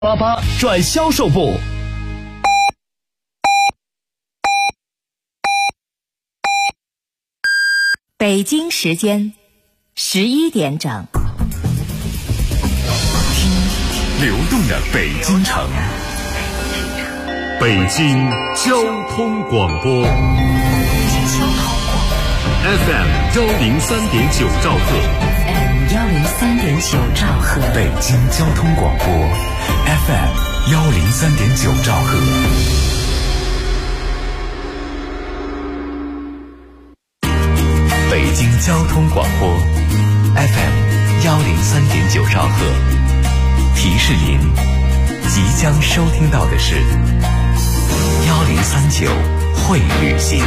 88转销售部。 北京时间11点整， 听流动的北京城，北京交通广播 FM 103.9兆赫 103.9兆赫， 北京交通广播 FM 103.9兆赫。北京交通广播 FM 103.9兆赫，提示您即将收听到的是1039会旅行。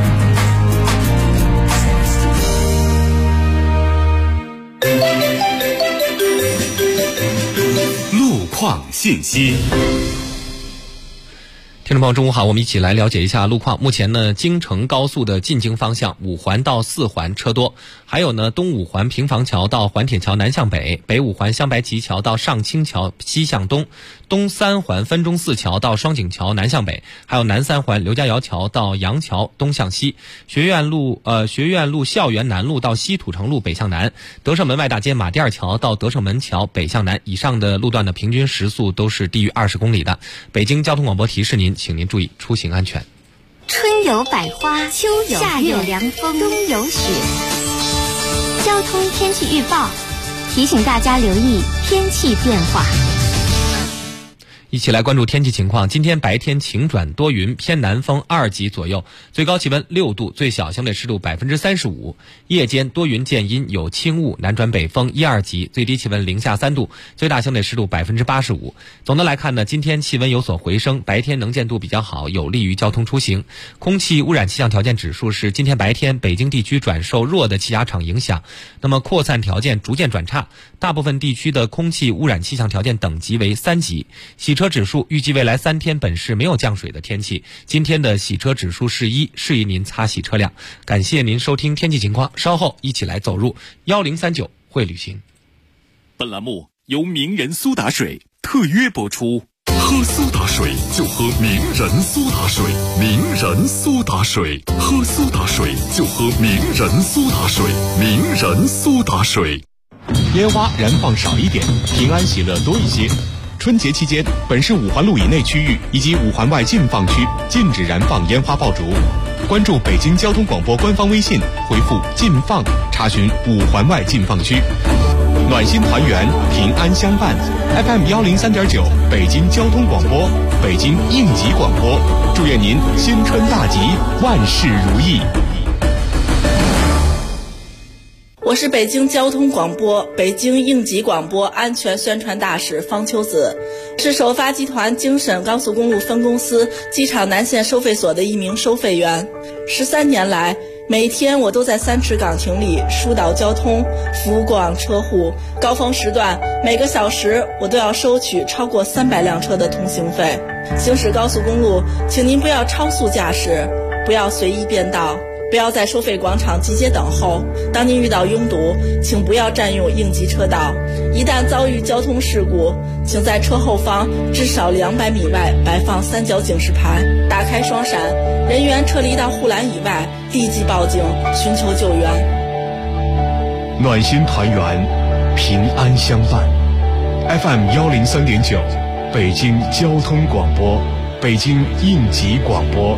路况信息。 听众朋友中午好，我们一起来了解一下路况。目前呢，京承高速的进京方向5环到4环车多，还有呢，东5环平房桥到环铁桥南向北，北5环香白旗桥到上清桥西向东，东3环分钟寺桥到双井桥南向北，还有南3环刘家窑桥到杨桥东向西，学院路校园南路到西土城路北向南，德胜门外大街马甸桥到德胜门桥北向南，以上的路段的平均时速都是低于20公里的。北京交通广播提示您，请您注意出行安全。 春有百花，秋有夏有凉风，冬有雪。交通天气预报提醒大家留意天气变化。 一起来关注天气情况。今天白天晴转多云，偏南风2级左右，最高气温6度，最小相对湿度35%。夜间多云见阴，有轻雾，南转北风1、2级，最低气温零下3度，最大相对湿度85%。总的来看呢，今天气温有所回升，白天能见度比较好，有利于交通出行。空气污染气象条件指数是今天白天北京地区转受弱的气压场影响，那么扩散条件逐渐转差，大部分地区的空气污染气象条件等级为3级。洗车指数预计未来3天本市没有降水的天气，今天的洗车指数是1，适宜您擦洗车辆。感谢您收听天气情况，稍后一起来走入1039会旅行。 本栏目由名人苏打水特约播出。喝苏打水就喝名人苏打水，名人苏打水，喝苏打水就喝名人苏打水，名人苏打水。 烟花燃放少一点，平安喜乐多一些。春节期间，本市5环路以内区域以及5环外禁放区禁止燃放烟花爆竹。关注北京交通广播官方微信，回复禁放查询5环外禁放区。暖心团圆，平安相伴。FM 103.9北京交通广播，北京应急广播，祝愿您新春大吉，万事如意。 我是北京交通广播、北京应急广播安全宣传大使方秋子，是首发集团京沈高速公路分公司机场南线收费所的一名收费员。13年来，每天我都在3池岗亭里疏导交通，服务过往车户。高峰时段，每个小时我都要收取超过300辆车的通行费。行驶高速公路，请您不要超速驾驶，不要随意变道，不要在收费广场集结等候。当您遇到拥堵，请不要占用应急车道。一旦遭遇交通事故，请在车后方至少200米外摆放3角警示牌，打开双闪，人员撤离到护栏以外，立即报警寻求救援。 暖心团圆，平安相伴。FM 103.9北京交通广播，北京应急广播。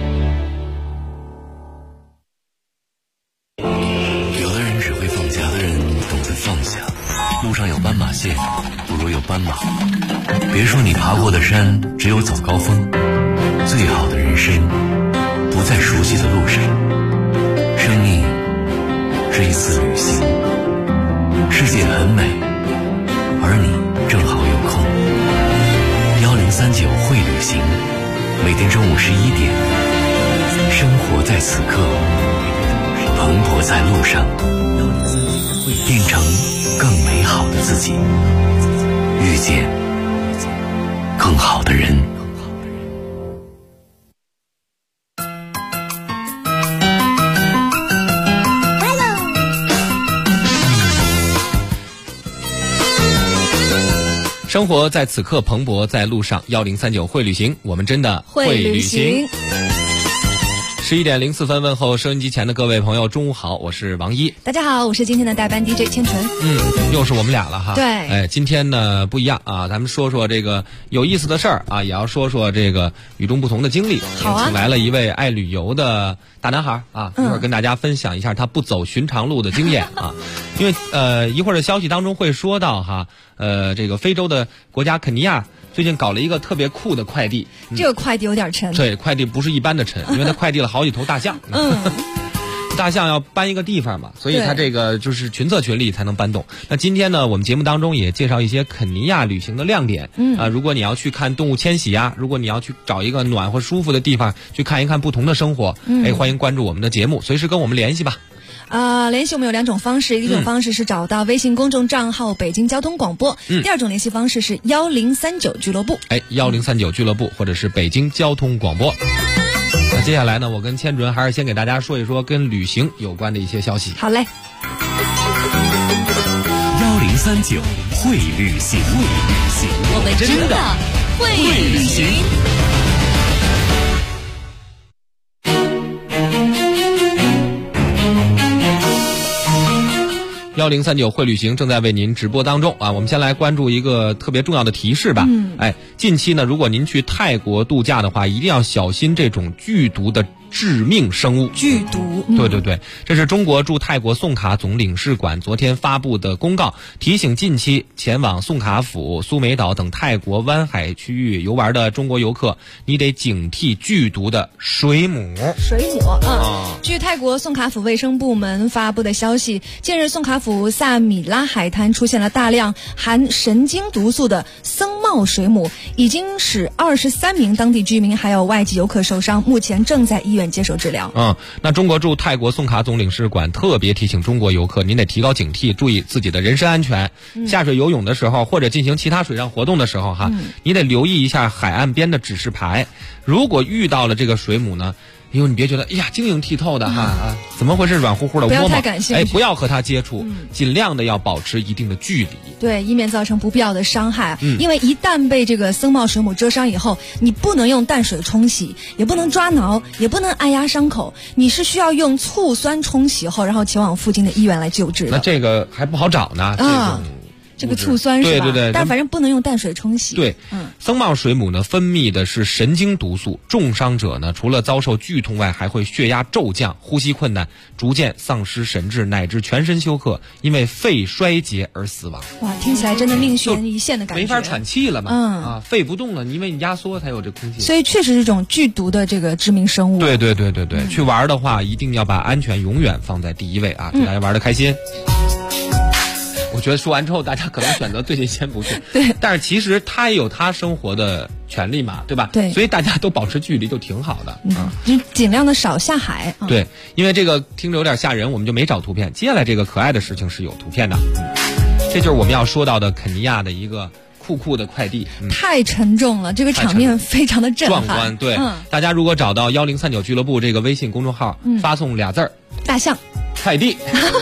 路上有斑马线，不如有斑马。别说你爬过的山只有早高峰，最好的人生不在熟悉的路上。生命是一次旅行，世界很美，而你正好有空。1039会旅行，每天中午11点，生活在此刻，蓬勃在路上，变成更美好的自己，遇见更好的人。 生活在此刻蓬勃在路上，1039会旅行，我们真的会旅行。11点04分，问候收音机前的各位朋友，中午好，我是王一。 大家好，我是今天的代班 DJ 千纯。 又是我们俩了哈。 对， 今天呢不一样啊，咱们说说这个有意思的事儿啊，也要说说这个与众不同的经历。 好啊， 请来了一位爱旅游的大男孩啊，一会儿跟大家分享一下他不走寻常路的经验啊。因为一会儿的消息当中会说到哈，这个非洲的国家肯尼亚最近搞了一个特别酷的快递， 这个快递有点沉。 对，快递不是一般的沉，因为它快递了好几头大象。大象要搬一个地方嘛，所以它这个就是群策群力才能搬动。那今天呢，我们节目当中也介绍一些肯尼亚旅行的亮点。如果你要去看动物迁徙啊，如果你要去找一个暖和舒服的地方去看一看不同的生活，欢迎关注我们的节目，随时跟我们联系吧。 联系我们有2种方式，一种方式是找到微信公众账号北京交通广播，第二种联系方式是1039俱乐部 ，1039俱乐部或者是北京交通广播。那接下来呢，我跟千准还是先给大家说一说跟旅行有关的一些消息。 好嘞。 1039会旅行， 我们真的会旅行。 1039会旅行正在为您直播当中啊！我们先来关注一个特别重要的提示吧。近期呢，如果您去泰国度假的话，一定要小心这种剧毒的致命生物。 剧毒。 对，这是中国驻泰国宋卡总领事馆昨天发布的公告，提醒近期前往宋卡府、苏梅岛等泰国湾海区域游玩的中国游客，你得警惕剧毒的水母。 据泰国宋卡府卫生部门发布的消息，近日宋卡府萨米拉海滩出现了大量含神经毒素的僧帽水母，已经使23名当地居民还有外籍游客受伤，目前正在医院接受治疗。 那中国驻泰国宋卡总领事馆特别提醒中国游客，您得提高警惕，注意自己的人身安全。下水游泳的时候或者进行其他水上活动的时候你得留意一下海岸边的指示牌。如果遇到了这个水母呢，因为你别觉得哎呀晶莹剔透的怎么回事，软乎乎的， 不要太感兴趣， 不要和它接触，尽量的要保持一定的距离， 对，以免造成不必要的伤害。因为一旦被这个僧帽水母蛰伤以后，你不能用淡水冲洗，也不能抓挠，也不能按压伤口，你是需要用醋酸冲洗后，然后前往附近的医院来救治的。 那这个还不好找呢， 这个醋酸是吧？ 对， 但反正不能用淡水冲洗。 对，僧帽水母呢分泌的是神经毒素，重伤者呢除了遭受剧痛外，还会血压骤降、呼吸困难、逐渐丧失神智，乃至全身休克，因为肺衰竭而死亡。 哇，听起来真的命悬一线的感觉， 没法喘气了嘛。肺不动了，因为你压缩才有这空气， 所以确实是这种剧毒的这个致命生物。 对，去玩的话一定要把安全永远放在第一位啊！祝大家玩得开心。我觉得说完之后，大家可能选择最近先不去。 对， 但是其实他也有他生活的权利嘛，对吧？ 对， 所以大家都保持距离就挺好的。 就尽量的少下海。 对，因为这个听着有点吓人，我们就没找图片。接下来这个可爱的事情是有图片的，这就是我们要说到的肯尼亚的一个酷的快递。 太沉重了，这个场面非常的震撼壮观。对，大家如果找到1039俱乐部这个微信公众号，发送俩字儿大象快递。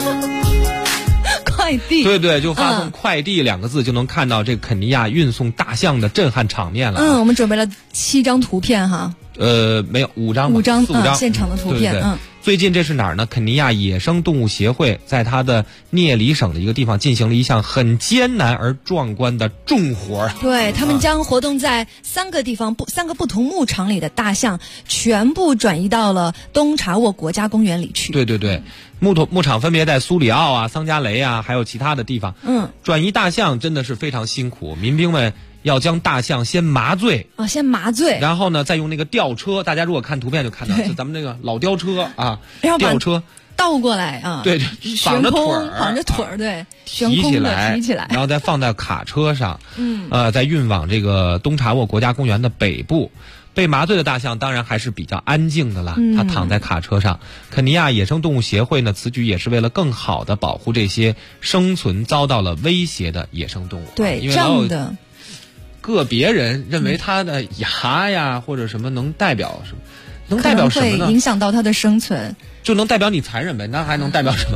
快递， 对，就发送快递2个字，就能看到这个肯尼亚运送大象的震撼场面了。 我们准备了7张图片哈。 没有5张现场的图片。 对。最近这是哪儿呢？肯尼亚野生动物协会在它的聂里省的一个地方进行了一项很艰难而壮观的重活。 对，他们将活动在3个地方3个不同牧场里的大象全部转移到了东查沃国家公园里去。 对，牧场分别在苏里奥啊、桑加雷啊，还有其他的地方。转移大象真的是非常辛苦，民兵们要将大象先麻醉，然后呢再用那个吊车，大家如果看图片就看到，就咱们那个老吊车吊车倒过来对，绑着腿儿，对， 提起来，然后再放在卡车上，再运往这个东查沃国家公园的北部。被麻醉的大象当然还是比较安静的了，它躺在卡车上。肯尼亚野生动物协会呢，此举也是为了更好的保护这些生存遭到了威胁的野生动物。 对， 因为老有个别人认为它的牙呀或者什么能代表什么，能代表什么呢？ 会影响到它的生存， 就能代表你残忍呗？那还能代表什么？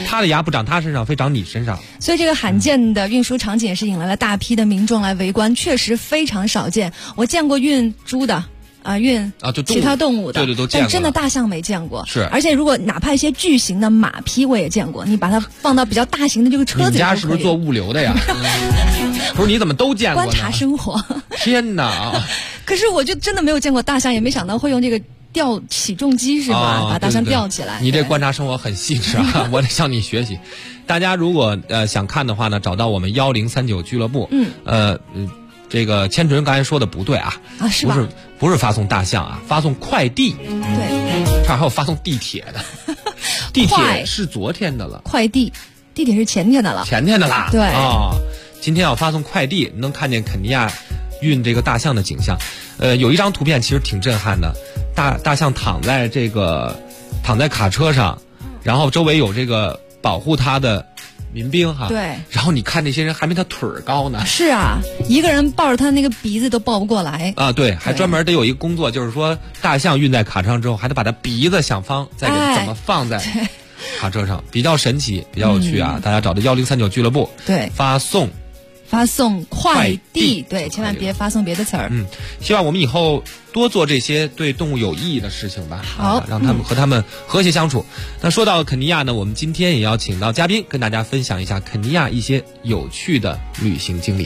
他的牙不长他身上，非长你身上。 所以这个罕见的运输场景也是引来了大批的民众来围观，确实非常少见。我见过运猪的。运就其他动物的， 对，都见过， 但真的大象没见过。 是， 而且如果哪怕一些巨型的马匹我也见过，你把它放到比较大型的这个车子里， 你家是不是做物流的呀？不是，你怎么都见过呢？ 观察生活。 天哪！ 可是我就真的没有见过大象，也没想到会用这个吊起重机是吧？把大象吊起来。 你这观察生活很细致啊，我得向你学习。大家如果想看的话呢，找到我们1039俱乐部。这个千纯刚才说的不对啊， 是吧？ 不是发送大象啊，发送快递。 对， 这还有发送地铁的，地铁是昨天的了， 快递，地铁是前天的了，对今天要发送快递，能看见肯尼亚运这个大象的景象。有一张图片其实挺震撼的，大象躺在卡车上，然后周围有这个保护它的民兵哈， 对， 然后你看那些人还没他腿儿高呢。 是啊，一个人抱着他那个鼻子都抱不过来啊。对，还专门得有一个工作，就是说大象运在卡车上之后，还得把它鼻子想方再给怎么放在卡车上，比较神奇，比较有趣啊。大家找到1039俱乐部， 对，发送快递，对，千万别发送别的词儿。 希望我们以后多做这些对动物有意义的事情吧。 好， 让他们和他们和谐相处。那说到肯尼亚呢，我们今天也要请到嘉宾，跟大家分享一下肯尼亚一些有趣的旅行经历。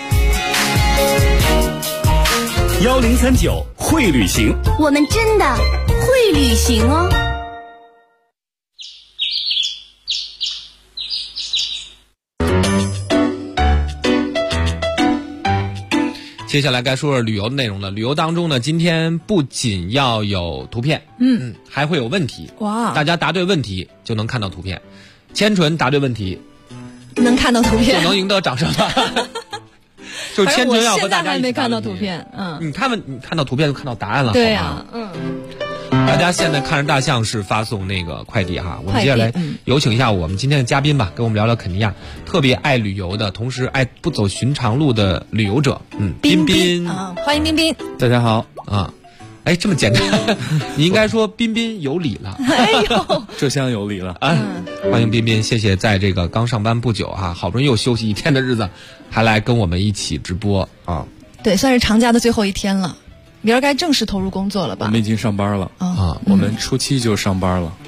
1039会旅行， 我们真的会旅行哦。 接下来该说说旅游的内容了。旅游当中呢，今天不仅要有图片，还会有问题。 哇！ 大家答对问题就能看到图片。千纯答对问题， 能看到图片， 就能赢得掌声吧。就是千纯要和大家一起。 现在还没看到图片， 你看到图片就看到答案了。 对呀， 大家现在看着大象是发送那个快递哈，我们接下来有请一下我们今天的嘉宾吧，跟我们聊聊肯尼亚特别爱旅游的，同时爱不走寻常路的旅游者，彬彬欢迎彬彬。 大家好啊，这么简单，你应该说彬彬有礼了。 哎呦， 这厢有礼了啊！欢迎彬彬，谢谢在这个刚上班不久哈，好不容易又休息一天的日子，还来跟我们一起直播啊。 对，算是长假的最后一天了。明儿该正式投入工作了吧？ 我们已经上班了我们初期就上班了。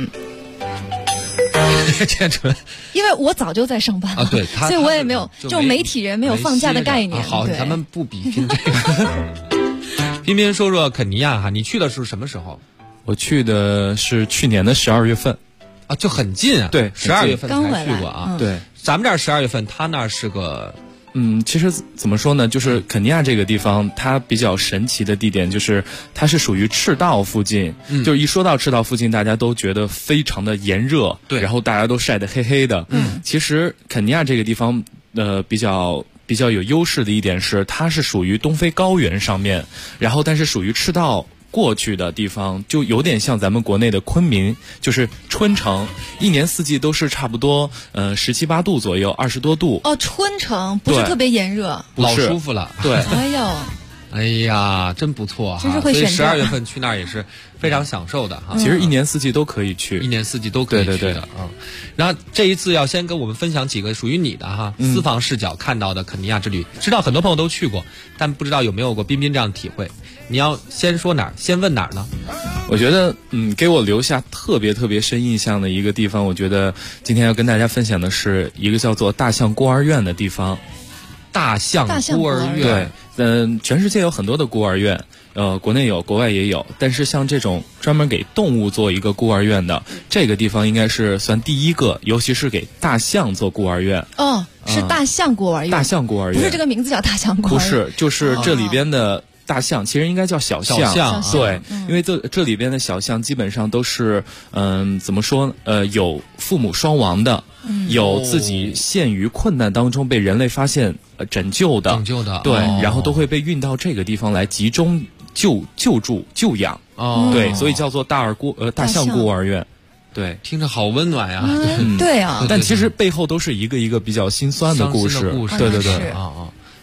千纯， 因为我早就在上班了对， 所以我也没有就媒体人没有放假的概念。 好，咱们不比拼这个。彬彬说说肯尼亚哈，你去的是什么时候？ 我去的是去年的12月份就很近啊。 对 ，12月份才去过啊。 对， 咱们这儿12月份，他那儿是个。 其实怎么说呢，就是肯尼亚这个地方它比较神奇的地点就是它是属于赤道附近，就是一说到赤道附近大家都觉得非常的炎热， 对， 然后大家都晒得黑黑的。其实肯尼亚这个地方比较有优势的一点是它是属于东非高原上面，然后但是属于赤道过去的地方，就有点像咱们国内的昆明，就是春城，一年四季都是差不多17、18度左右，20多度。 春城不是特别炎热， 老舒服了。 对， 哎呀，真不错哈！ 真是会选择。 所以12月份去那儿也是非常享受的哈。 其实一年四季都可以去， 一年四季都可以去的。 对。 然后这一次要先跟我们分享几个属于你的哈私房视角看到的肯尼亚之旅。知道很多朋友都去过，但不知道有没有过彬彬这样的体会。你要先说哪儿？先问哪儿呢？ 我觉得，给我留下特别深印象的一个地方，我觉得今天要跟大家分享的是一个叫做大象孤儿院的地方。 大象孤儿院， 对，全世界有很多的孤儿院，国内有，国外也有，但是像这种专门给动物做一个孤儿院的，这个地方应该是算第一个，尤其是给大象做孤儿院。 是大象孤儿院。 大象孤儿院不是这个名字叫大象孤儿院， 不是，就是这里边的。大象其实应该叫小象，对，因为这里边的小象基本上都是，怎么说？有父母双亡的，有自己陷于困难当中被人类发现拯救的，对，然后都会被运到这个地方来集中救助救养，对，所以叫做大象孤儿院。对， 听着好温暖呀。 对啊， 但其实背后都是一个一个比较心酸的故事。 对，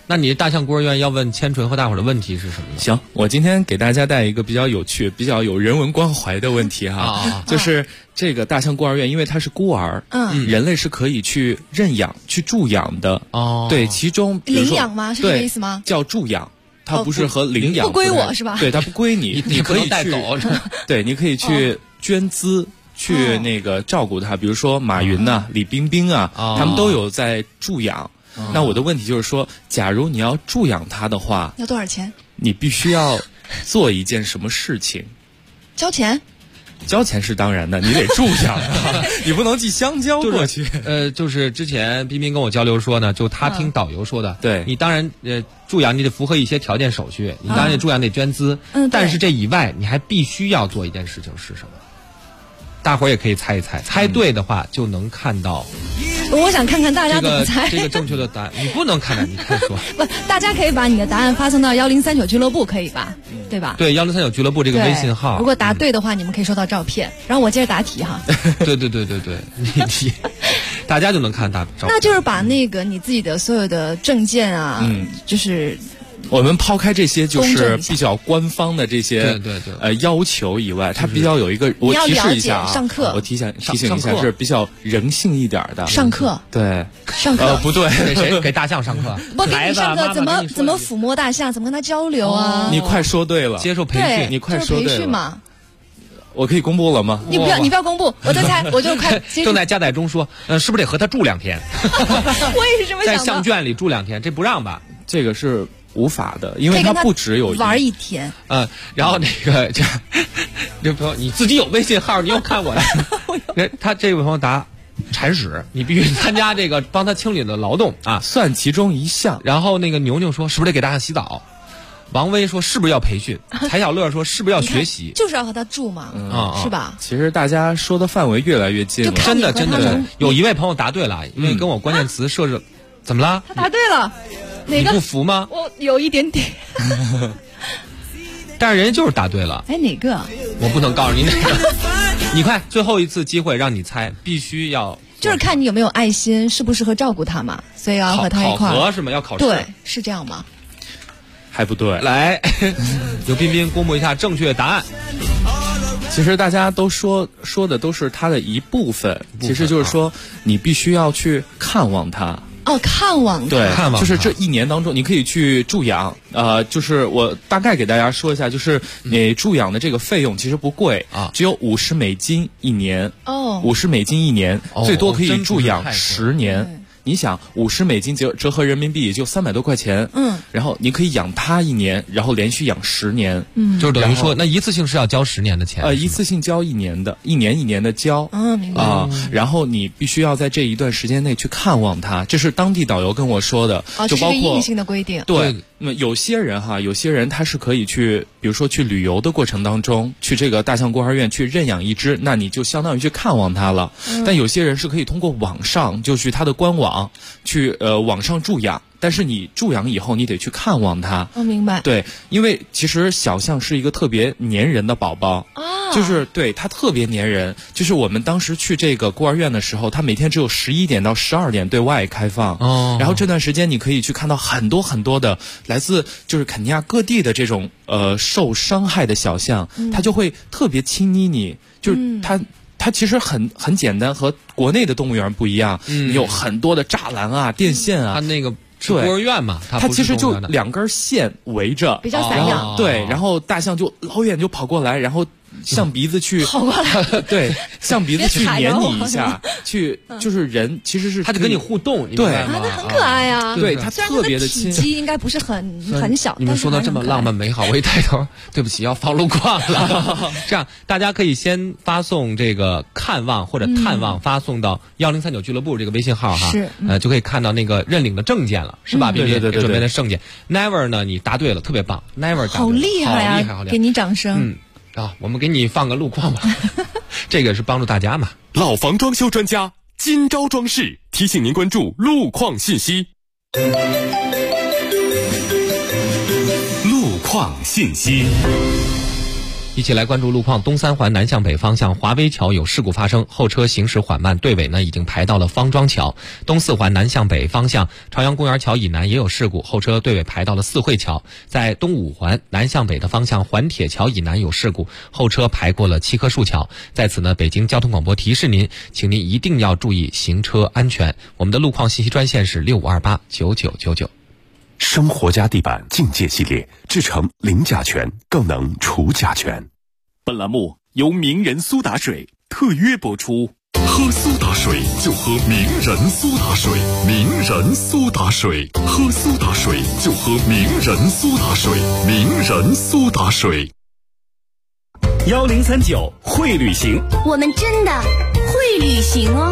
那你大象孤儿院要问千纯和大伙儿的问题是什么呢？ 行，我今天给大家带一个比较有趣、比较有人文关怀的问题哈，就是这个大象孤儿院，因为它是孤儿，人类是可以去认养、去助养的。哦，对，其中领养吗？是这个意思吗？ 叫助养。它不是和领养不归我是吧？ 对，它不归你，你可以带走。 对，你可以去捐资，去那个照顾它。比如说马云呐、李冰冰啊，他们都有在助养。那我的问题就是说，假如你要助养它的话， 要多少钱？ 你必须要做一件什么事情？ 交钱。 交钱是当然的，你得助养它，你不能寄香蕉过去。 就是之前彬彬跟我交流说呢，就他听导游说的， 对， 你当然助养你得符合一些条件手续，你当然助养得捐资，但是这以外你还必须要做一件事情是什么？大伙儿也可以猜一猜，猜对的话就能看到。 我想看看大家怎么猜。 这个正确的答案，你不能看的，你看说。 不，大家可以把你的答案发送到1039俱乐部，可以吧？对吧？ 对，1039俱乐部这个微信号。 如果答对的话，你们可以收到照片。然后我接着答题哈。 对，你大家就能看到照片。 那就是把那个你自己的所有的证件啊，就是。 我们抛开这些就是比较官方的这些要求以外，它比较有一个，我提示一下啊， 上课， 我提醒一下，是比较人性一点的上课， 对， 上课不对， 给谁？给大象上课？ 不给你上课，怎么抚摸大象？怎么跟他交流啊？ 你快说对了， 接受培训， 你快说对了， 培训嘛。 我可以公布了吗？ 你不要公布，我在猜，我就快正在加载中说，是不是得和他住2天？ 我也是这么想的。 在象圈里住2天，这不让吧？ 这个是无法的，因为它不只有玩1天。 然后那个这朋友你自己有微信号，你又看我的，他这位朋友答铲屎，你必须参加这个帮他清理的劳动啊， 算其中一项。 然后那个牛牛说，是不是得给大象洗澡？王威说是不是要培训？柴小乐说是不是要学习？ 就是要和他住嘛，是吧？ 其实大家说的范围越来越近了， 真的。有一位朋友答对了，因为跟我关键词设置，怎么了？ 他答对了，哪个？ 你不服吗？ 我有一点点。 但是人家就是答对了。 哎，哪个？ 我不能告诉你哪个。你快，最后一次机会让你猜，必须要。 就是看你有没有爱心，适不适合照顾他嘛，所以要和他一块。 考核是吗？要考试。 对，是这样吗？ 还不对， 来，由彬彬公布一下正确答案。 其实大家都说的都是它的一部分，其实就是说你必须要去看望它。 看望对，就是这1年当中，你可以去助养。就是我大概给大家说一下，就是你助养的这个费用其实不贵啊，只有$50一年。$50一年，最多可以助养10年。你想$50折合人民币也就300多块钱，然后你可以养它1年，然后连续养10年， 就是等于说那一次性是要交10年的钱， 一次性交1年的，1年的交， 明白然后你必须要在这一段时间内去看望它，这是当地导游跟我说的，就包括硬性的规定， 对。那么有些人他是可以去，比如说去旅游的过程当中，去这个大象孤儿院去认养一只，那你就相当于去看望它了。但有些人是可以通过网上，就去他的官网去网上助养。但是你助养以后，你得去看望它。 明白。 对，因为其实小象是一个特别粘人的宝宝，就是对它特别粘人。就是我们当时去这个孤儿院的时候，它每天只有11点到12点对外开放。然后这段时间你可以去看到很多很多的来自就是肯尼亚各地的这种受伤害的小象，它就会特别亲昵你，就是它其实很简单，和国内的动物园不一样。有很多的栅栏啊、电线啊， 它那个。是孤儿院嘛？ 它其实就2根线围着， 比较散养。 对，然后大象就老远就跑过来，然后象鼻子去跑过来， 对，象鼻子去黏你一下，去就是人其实是他就跟你互动， 对， 那很可爱啊。 对，它特别的亲。 体积应该不是很小。 你们说的这么浪漫美好，我一抬头，对不起，要放路况了。这样，大家可以先发送这个看望或者探望，发送到1039俱乐部这个微信号哈，就可以看到那个认领的证件了，是吧？ 对， 准备的证件。Never 呢，你答对了，特别棒。Never 好厉害啊！ 好厉害， 给你掌声。 我们给你放个路况吧，这个是帮助大家嘛。 老房装修专家今朝装饰提醒您关注路况信息。路况信息。 一起来关注路况。东三环南向北方向华威桥有事故发生，后车行驶缓慢，队尾呢已经排到了方庄桥。东四环南向北方向朝阳公园桥以南也有事故，后车队尾排到了四惠桥。在东五环南向北的方向环铁桥以南有事故，后车排过了七棵树桥。在此呢，北京交通广播提示您，请您一定要注意行车安全。我们的路况信息专线是65289999。 生活家地板境界系列，制成零甲醛，更能除甲醛。 本栏目由名人苏打水特约播出。 喝苏打水就喝名人苏打水，名人苏打水，喝苏打水就喝名人苏打水，名人苏打水。 1039会旅行， 我们真的会旅行哦。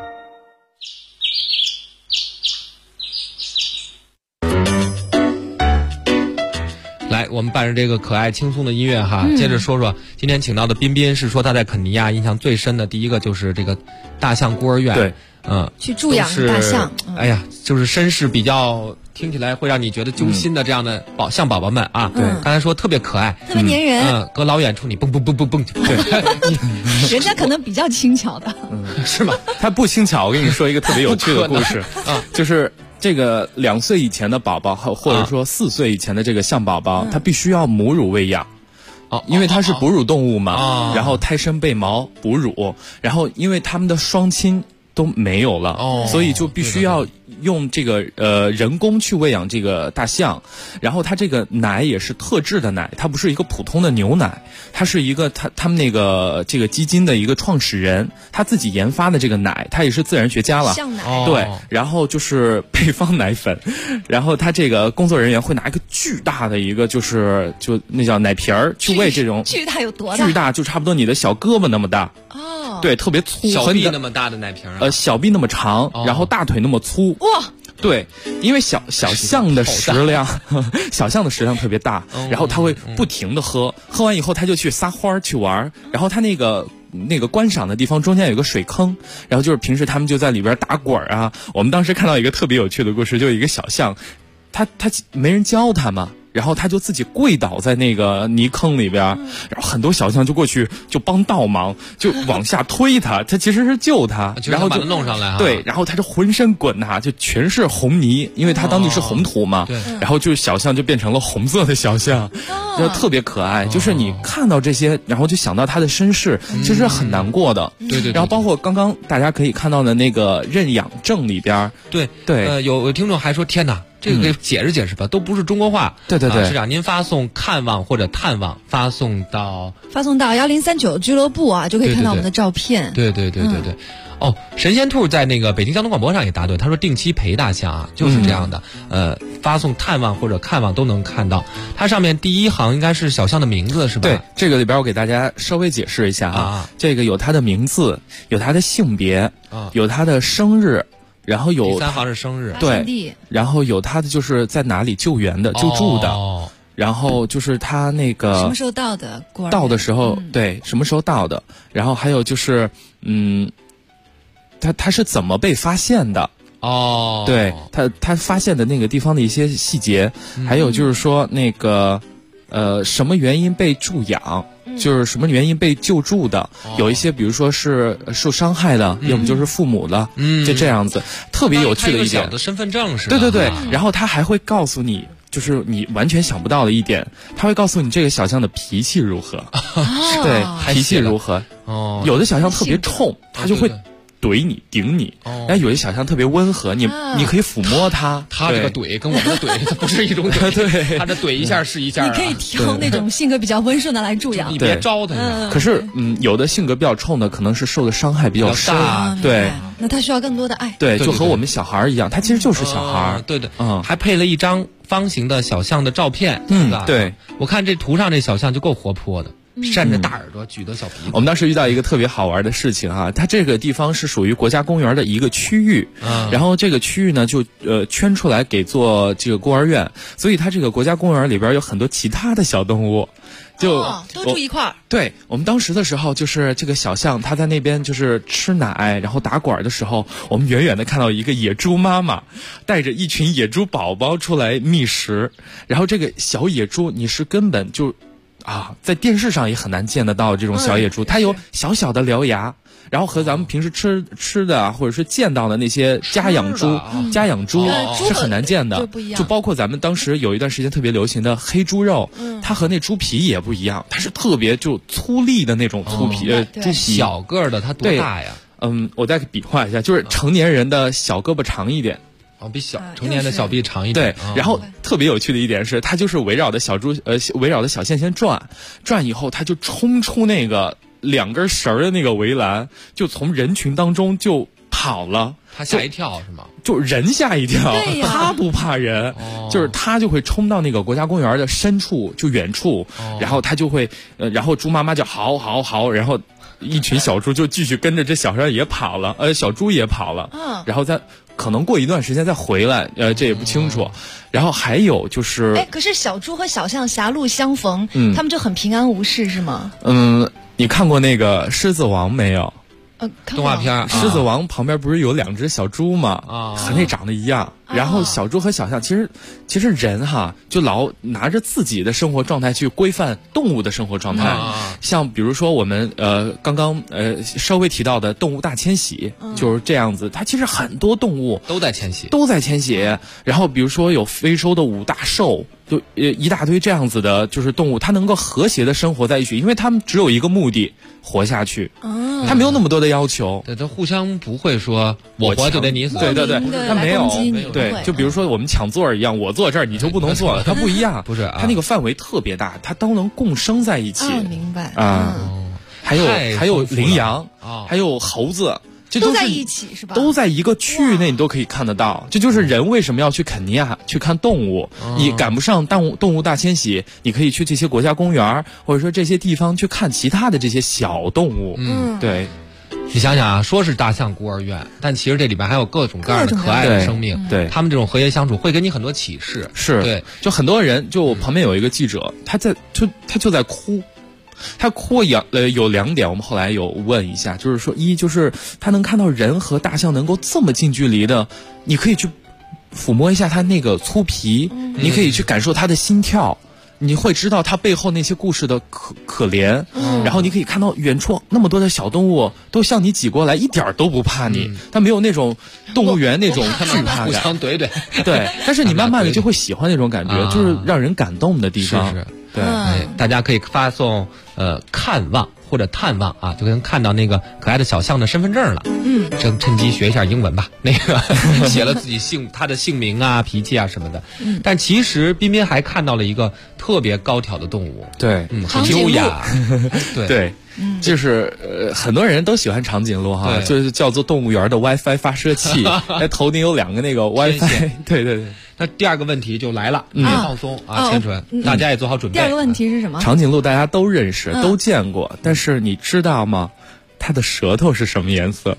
来，我们伴着这个可爱轻松的音乐哈，接着说说今天请到的彬彬，是说他在肯尼亚印象最深的第一个就是这个大象孤儿院。 对， 去助养大象。 哎呀，就是身世比较听起来会让你觉得揪心的这样的象宝宝们啊。 对， 刚才说特别可爱， 特别粘人。 隔老远冲你蹦蹦蹦蹦蹦。对， 人家可能比较轻巧的。 是吗？ 他不轻巧。我跟你说一个特别有趣的故事啊，就是这个2岁以前的宝宝，或者说4岁以前的这个象宝宝，他必须要母乳喂养。因为它是哺乳动物嘛，然后胎生备毛哺乳，然后因为他们的双亲都没有了，所以就必须要用这个人工去喂养这个大象，然后它这个奶也是特制的奶，它不是一个普通的牛奶，它是一个他们那个这个基金的一个创始人他自己研发的这个奶，他也是自然学家了， 象奶。 对，然后就是配方奶粉，然后他这个工作人员会拿一个巨大的一个就那叫奶瓶儿去喂这种巨大有多大？ 巨大就差不多你的小胳膊那么大。对，特别粗， 小臂那么大的奶瓶小臂那么长，然后大腿那么粗。 哇！ 对，因为小象的食量，小象的食量特别大，然后它会不停的喝，喝完以后它就去撒欢儿去玩，然后它那个观赏的地方中间有一个水坑，然后就是平时他们就在里边打滚啊。我们当时看到一个特别有趣的故事，就有一个小象，他没人教他嘛。然后他就自己跪倒在那个泥坑里边，然后很多小象就过去就帮倒忙，就往下推他，他其实是救他，然后就把他弄上来。 对，然后他就浑身滚呐，就全是红泥，因为他当地是红土嘛。 对。 然后就小象就变成了红色的小象，就特别可爱。就是你看到这些，然后就想到他的身世，其实很难过的。 对。 然后包括刚刚大家可以看到的那个认养证里边， 对。有听众还说：“天哪！”这个给解释吧，都不是中国话。 对， 是这样。您发送看望或者探望，发送到 1039俱乐部啊，就可以看到我们的照片。 对。哦，神仙兔在那个北京交通广播上也答对，他说定期陪大象啊，就是这样的。发送探望或者看望都能看到。它上面第一行应该是小象的名字是吧？ 对，这个里边我给大家稍微解释一下啊。这个有它的名字，有它的性别，有它的生日。然后有第3行是生日， 对，然后有他的就是在哪里救援的、救助的，然后就是他那个什么时候到的， 到的时候，对，什么时候到的，然后还有就是他是怎么被发现的？对，他发现的那个地方的一些细节，还有就是说那个什么原因被助养。就是什么原因被救助的，有一些比如说是受伤害的，要么就是父母的，就这样子，特别有趣的一点。 小的身份证是。 对，然后他还会告诉你，就是你完全想不到的一点，他会告诉你这个小象的脾气如何，对，脾气如何。有的小象特别冲，他就会怼你顶你，然后有些小象特别温和，你可以抚摸它。 它这个怼跟我们的怼它不是一种怼， 对， 它的怼一下是一下。 你可以挑那种性格比较温顺的来助养， 你别招它。 可是有的性格比较冲的，可能是受的伤害比较深，对， 那他需要更多的爱。 对，就和我们小孩一样，他其实就是小孩。 对，还配了一张方形的小象的照片，是吧？ 对， 我看这图上这小象就够活泼的。扇着大耳朵，举着小鼻子。 我们当时遇到一个特别好玩的事情哈，它这个地方是属于国家公园的一个区域，然后这个区域呢就圈出来给做这个孤儿院，所以它这个国家公园里边有很多其他的小动物，就都住一块儿。 对，我们当时的时候就是这个小象，它在那边就是吃奶，然后打滚的时候，我们远远的看到一个野猪妈妈带着一群野猪宝宝出来觅食，然后这个小野猪你是根本就啊，在电视上也很难见得到这种小野猪，它有小小的獠牙。然后和咱们平时吃的或者是见到的那些家养猪是很难见的，就包括咱们当时有一段时间特别流行的黑猪肉，它和那猪皮也不一样，它是特别就粗粒的那种猪皮，猪皮小个的它多大呀？ 我再比划一下，就是成年人的小胳膊长一点。 比成年的小臂长一点。 对，然后特别有趣的一点是，它就是围绕着小猪围绕着小线先转以后，它就冲出那个2根绳的那个围栏，就从人群当中就跑了。 他吓一跳是吗？ 就人吓一跳，他不怕人，就是他就会冲到那个国家公园的深处，就远处，然后他就会然后猪妈妈就嚎嚎嚎，然后一群小猪就继续跟着这小山也跑了，小猪也跑了，然后再可能过一段时间再回来，这也不清楚。然后还有就是， 可是小猪和小象狭路相逢，他们就很平安无事是吗？ 你看过那个《狮子王》没有？ 动画片 《狮子王》旁边不是有2只小猪吗？和那长得一样。然后小猪和小象，其实人哈就老拿着自己的生活状态去规范动物的生活状态。像比如说我们刚刚稍微提到的动物大迁徙，就是这样子。它其实很多动物都在迁徙。 然后比如说有非洲的5大兽。就一大堆这样子的，就是动物，它能够和谐的生活在一起，因为它们只有一个目的，活下去。它没有那么多的要求。 对，它互相不会说我活就得你死。 对，它没有。对，就比如说我们抢座儿一样，我坐这儿你就不能坐了，它不一样。 不是， 它那个范围特别大，它都能共生在一起。 明白还有羚羊，还有猴子。这都在一起是吧？ 都在一个区域内，你都可以看得到。这就是人为什么要去肯尼亚去看动物。你赶不上动物大迁徙，你可以去这些国家公园，或者说这些地方去看其他的这些小动物。对。 你想想啊，说是大象孤儿院，但其实这里边还有各种各样的可爱的生命。 对， 他们这种和谐相处会给你很多启示。 是， 对， 就很多人，就我旁边有一个记者，他就在哭。他哭有2点，我们后来有问一下，就是说就是他能看到人和大象能够这么近距离的，你可以去抚摸一下他那个粗皮，你可以去感受他的心跳，你会知道他背后那些故事的可怜，然后你可以看到远处那么多的小动物都向你挤过来，一点都不怕你，他没有那种动物园那种惧怕感， 互相怼怼。 对，但是你慢慢的就会喜欢那种感觉，就是让人感动的地方。 是。 对， 大家可以发送看望或者探望啊，就跟看到那个可爱的小象的身份证了。趁机学一下英文吧。那个写了自己他的姓名啊、脾气啊什么的。但其实彬彬还看到了一个特别高挑的动物。 对， 很优雅。 对。就是很多人都喜欢长颈鹿哈，就是叫做动物园的 WiFi 发射器，头顶有2个那个 WiFi。对。 那第二个问题就来了，别放松啊，千纯，大家也做好准备。 第二个问题是什么？ 长颈鹿大家都认识，都见过，但是你知道吗？它的舌头是什么颜色？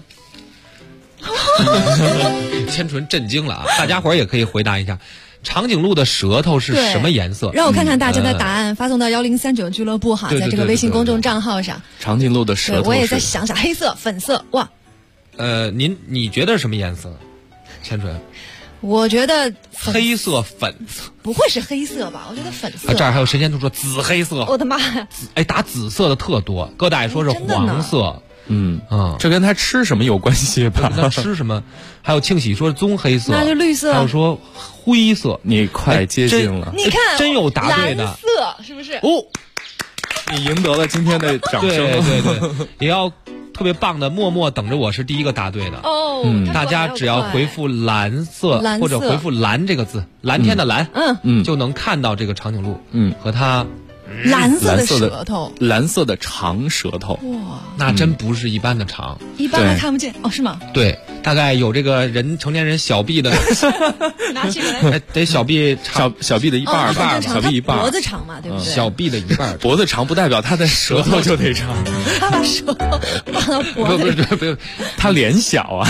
千纯震惊了啊！大家伙儿也可以回答一下。长颈鹿的舌头是什么颜色？ 让我看看大家的答案，发送到1039俱乐部哈，在这个微信公众账号上。 长颈鹿的舌头， 我也在想想，黑色、粉色，哇。 你觉得什么颜色？千纯？ 我觉得黑色、粉色。 不会是黑色吧？我觉得粉色。 这儿还有谁先说紫黑色？ 我的妈呀！ 打紫色的特多。哥大爷说是黄色。 这跟他吃什么有关系吧？ 跟他吃什么？还有庆喜说是棕黑色， 那就绿色。 还有说灰色， 你快接近了。 你看， 真有答对的。 蓝色是不是？ 你赢得了今天的掌声。 对，也要特别棒的默默等着我是第一个答对的。大家只要回复蓝色或者回复蓝这个字，蓝天的蓝，就能看到这个长颈鹿，和它。 蓝色的舌头， 蓝色的长舌头， 哇， 那真不是一般的长， 一般还看不见哦，是吗？ 对，大概有这个成年人小臂的， 拿起来， 得小臂长， 小臂的一半，小臂一半， 脖子长嘛，对不对？ 小臂的一半， 脖子长不代表他的舌头就得长， 他把舌头放到脖子， 不， 他脸小啊，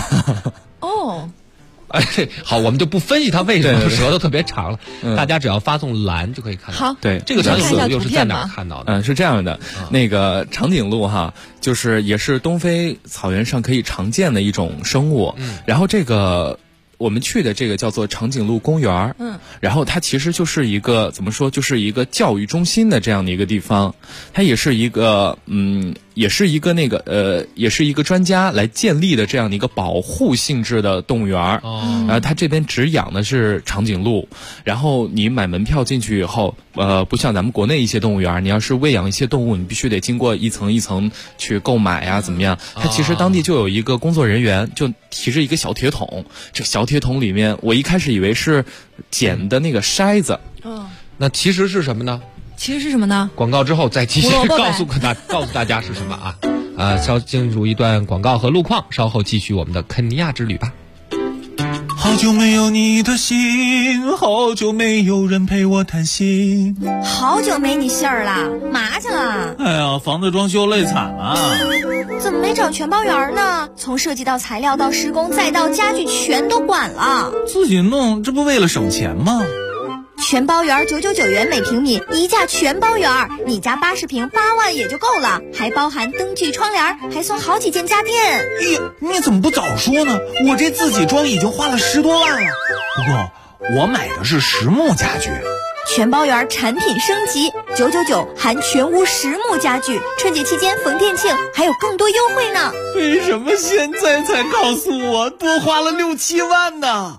好，我们就不分析它为什么舌头特别长了。大家只要发送蓝就可以看到。 好， 对， 这个长颈鹿又是在哪儿看到的？ 是这样的，那个长颈鹿哈，就是也是东非草原上可以常见的一种生物。然后这个我们去的这个叫做长颈鹿公园，然后它其实就是一个怎么说，就是一个教育中心的这样的一个地方，它也是一个也是一个也是一个专家来建立的这样的一个保护性质的动物园。然后它这边只养的是长颈鹿，然后你买门票进去以后，不像咱们国内一些动物园，你要是喂养一些动物，你必须得经过一层一层去购买呀，怎么样？它其实当地就有一个工作人员，就提着一个小铁桶，这小铁桶里面，我一开始以为是捡的那个筛子， 那其实是什么呢？ 其实是什么呢？ 广告之后再继续告诉大家是什么啊？稍进入一段广告和路况，稍后继续我们的肯尼亚之旅吧。 好久没有你的心，好久没有人陪我谈心。 好久没你信儿了，嘛去了？ 哎呀，房子装修累惨了。 怎么没找全包园呢？从设计到材料到施工再到家具全都管了。 自己弄，这不为了省钱吗？ 全包园999元每平米，一价全包园，你家80平8万也就够了，还包含灯具、窗帘，还送好几件家电。 哎呀，你怎么不早说呢？我这自己装已经花了10多万了。不过我买的是实木家具。 全包园产品升级，999含全屋实木家具，春节期间逢店庆还有更多优惠呢。 为什么现在才告诉我，多花了6、7万呢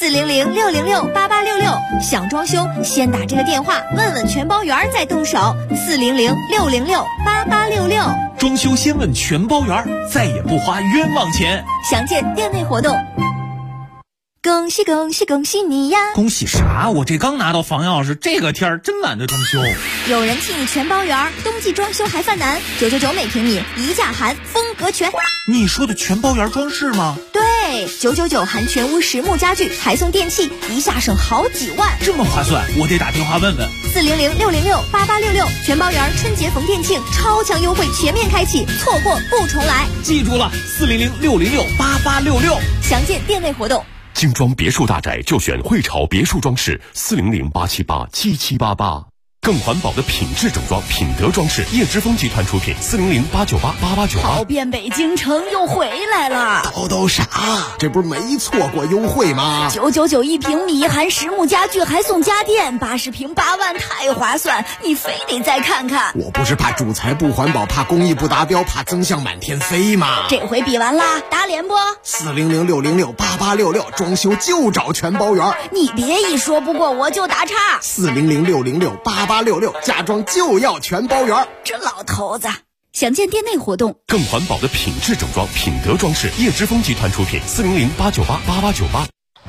？400-606-8866，想装修先打这个电话，问问全包园再动手。400-606-8866， 装修先问全包园，再也不花冤枉钱。 详见店内活动。恭喜恭喜恭喜你呀！ 恭喜啥？我这刚拿到房钥匙，这个天儿真懒得装修。 有人替你全包园，冬季装修还犯难，999每平米，一价含风格全。 你说的全包园装饰吗？ 对，999含全屋实木家具，还送电器，一下省好几万， 这么划算，我得打电话问问。 400-606-8866，全包园春节逢店庆，超强优惠全面开启，错过不重来。 记住了，400-606-8866， 详见店内活动。 精装别墅大宅就选汇潮别墅装饰，400-878-7788。更环保的品质整装，品德装饰，叶之峰集团出品，400-898-8898。 跑遍北京城又回来了， 叨啥？这不是没错过优惠吗 ？999一平米含实木家具还送家电，80平8万，太划算，你非得再看看。 我不是怕主材不环保，怕工艺不达标，怕增项满天飞吗？ 这回比完啦，打脸不 ？400-606-8866，装修就找全包园。 你别一说不过我就打岔。 400-606-8866，家装就要全包园。 这老头子。详见店内活动。 更环保的品质整装，品德装饰，叶之峰集团出品，400-898-8898。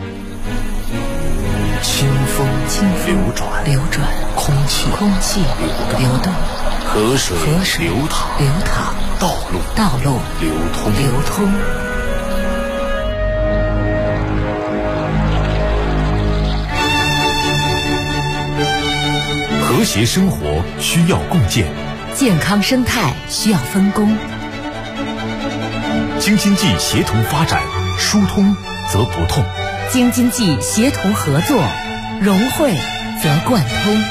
清风流转，空气流动，河水流淌，道路流通。 和谐生活需要共建， 健康生态需要分工。 京津冀协同发展，疏通则不痛； 京津冀协同合作，融汇则贯通。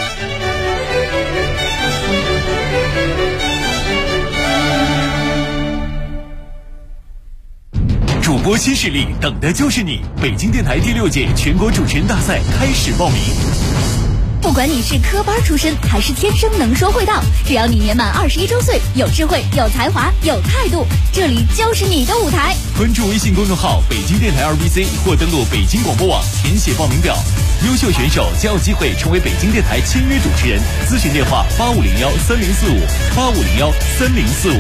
主播新势力，等的就是你！北京电台第6届全国主持人大赛开始报名。 不管你是科班出身还是天生能说会道，只要你年满21周岁，有智慧、有才华、有态度，这里就是你的舞台。 关注微信公众号北京电台2BC 或登录北京广播网填写报名表，优秀选手将有机会成为北京电台签约主持人。咨询电话8501-3045，8501-3045。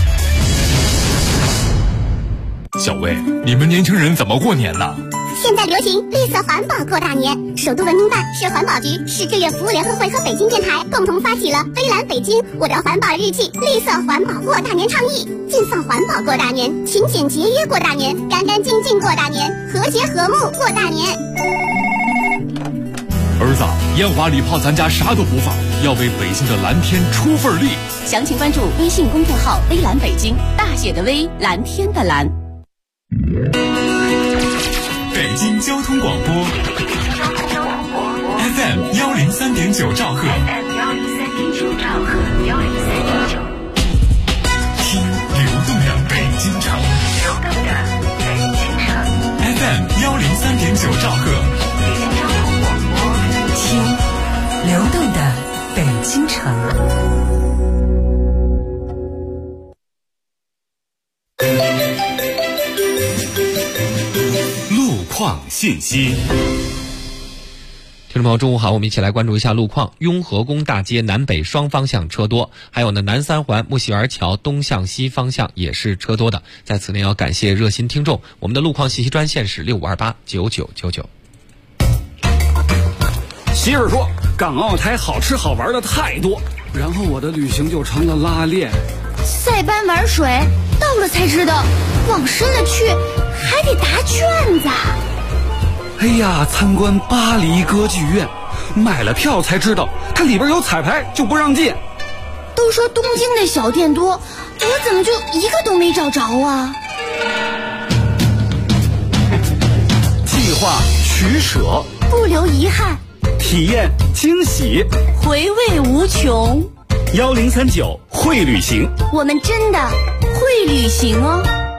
小魏，你们年轻人怎么过年呢？ 现在流行绿色环保过大年，首都文明办、市环保局、市志愿服务联合会和北京电台共同发起了“微蓝北京，我的环保日记”绿色环保过大年倡议，尽放环保过大年，勤俭节约过大年，干干净净过大年，和谐和睦过大年。 儿子，烟花礼炮咱家啥都不放，要为北京的蓝天出份力。 详情关注微信公众号“微蓝北京”，大写的微，蓝天的蓝。 北京交通广播 FM 103.9兆赫，听流动的北京城，FM 103.9 九兆赫， 听流动的北京城。 路况信息。 听众朋友，中午好，我们一起来关注一下路况。雍和宫大街南北双方向车多，还有呢南三环木樨园桥东向西方向也是车多的。在此呢，要感谢热心听众，我们的路况信息专线是65289999。 媳妇说，港澳台好吃好玩的太多，然后我的旅行就成了拉练。 塞班玩水，到了才知道，往深了去还得答卷子。 哎呀，参观巴黎歌剧院，买了票才知道它里边有彩排，就不让进。 都说东京的小店多，我怎么就一个都没找着啊？ 计划取舍， 不留遗憾， 体验惊喜， 回味无穷。 1039会旅行， 我们真的会旅行哦。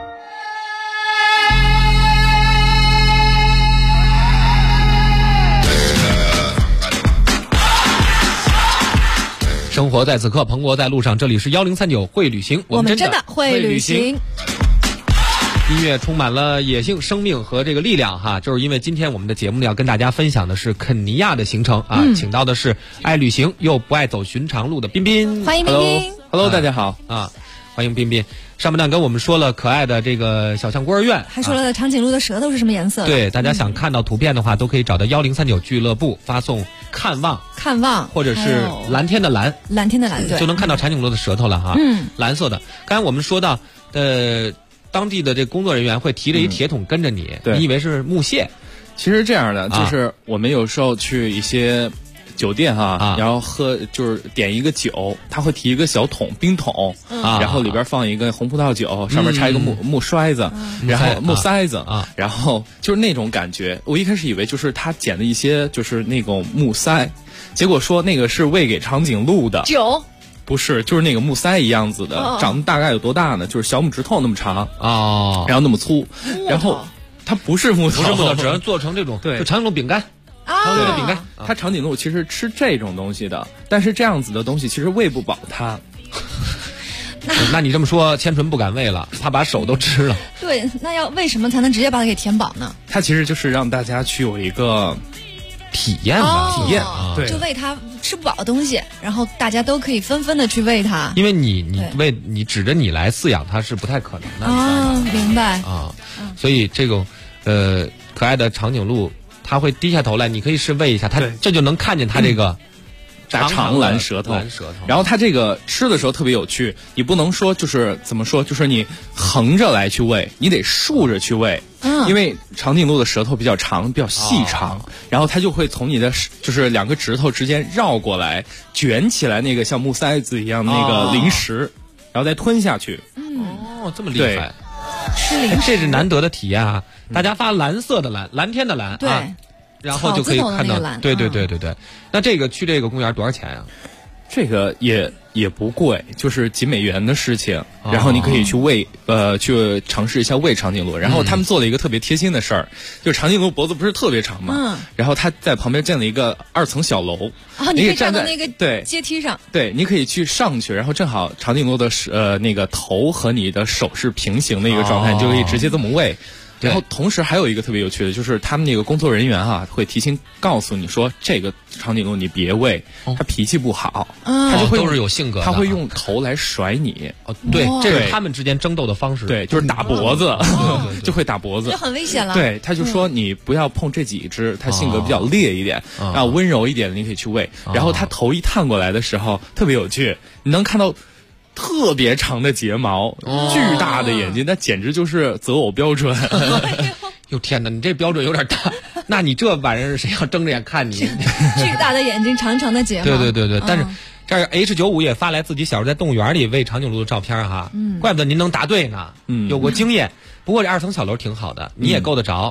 生活在此刻，蓬勃在路上。这里是1039会旅行， 我们真的会旅行。 音乐充满了野性、生命和这个力量哈，就是因为今天我们的节目呢，要跟大家分享的是肯尼亚的行程啊，请到的是爱旅行又不爱走寻常路的彬彬。 欢迎彬彬。 Hello， 大家好啊，欢迎彬彬。上半段跟我们说了可爱的这个小象孤儿院， 还说了长颈鹿的舌头是什么颜色的。 对，大家想看到图片的话，都可以找到1039俱乐部，发送看望，或者是蓝天的蓝， 蓝天的蓝，对， 就能看到长颈鹿的舌头了哈。蓝色的。刚才我们说到当地的这工作人员会提着一铁桶跟着你，你以为是木蟹？ 其实这样的，就是我们有时候去一些酒店然后就是点一个酒，他会提一个小桶冰桶，然后里边放一个红葡萄酒，上面插一个木筛子，然后木塞子然后就是那种感觉。我一开始以为就是他捡的一些就是那种木塞，结果说那个是喂给长颈鹿的酒。 不是，就是那个木塞一样子的，长得大概有多大呢？就是小拇指头那么长然后那么粗，然后它不是木头， 只能做成这种就长颈鹿饼干。 对，饼干。它长颈鹿其实吃这种东西的，但是这样子的东西其实喂不饱它。 那你这么说，千纯不敢喂了，他把手都吃了。 对，那要为什么才能直接把它给填饱呢？ 它其实就是让大家去有一个体验吧， 体验，对， 就喂它吃不饱的东西，然后大家都可以纷纷的去喂它。 因为你指着你来饲养它是不太可能的。 明白所以这种可爱的长颈鹿，它会低下头来，你可以试喂一下它，这就能看见它这个长蓝舌头。然后它这个吃的时候特别有趣，你不能说就是怎么说，就是你横着来去喂，你得竖着去喂。因为长颈鹿的舌头比较长，比较细长，然后它就会从你的就是两个指头之间绕过来，卷起来那个像木塞子一样的那个零食，然后再吞下去。 这么厉害，这是难得的体验啊！大家发蓝色的蓝天的蓝， 对， 然后就可以看到，对。那这个去这个公园多少钱呀？ 这个也不贵，就是几美元的事情。然后你可以去去尝试一下喂长颈鹿。然后他们做了一个特别贴心的事儿，就是长颈鹿脖子不是特别长嘛，然后他在旁边建了一个2层小楼， 你可以站在那个阶梯上， 对，你可以去上去，然后正好长颈鹿的那个头和你的手是平行的一个状态，你就可以直接这么喂。然后同时还有一个特别有趣的，就是他们那个工作人员会提前告诉你说，这个长颈鹿你别喂，它脾气不好，它就会都是有性格的， 它会用头来甩你。 对，这是他们之间争斗的方式。 对，就是打脖子，就会打脖子， 就很危险了。 对，他就说你不要碰这几只，它性格比较烈一点，然后温柔一点的你可以去喂。然后它头一探过来的时候特别有趣，你能看到特别长的睫毛，巨大的眼睛，那简直就是择偶标准。 哟天哪，你这标准有点大，那你这玩意儿谁要睁着眼看你？ 巨大的眼睛，长长的睫毛。 对，但是这儿 H95也发来自己小时候在动物园里喂长颈鹿的照片哈，怪不得您能答对呢，有过经验。不过这2层小楼挺好的，你也够得着。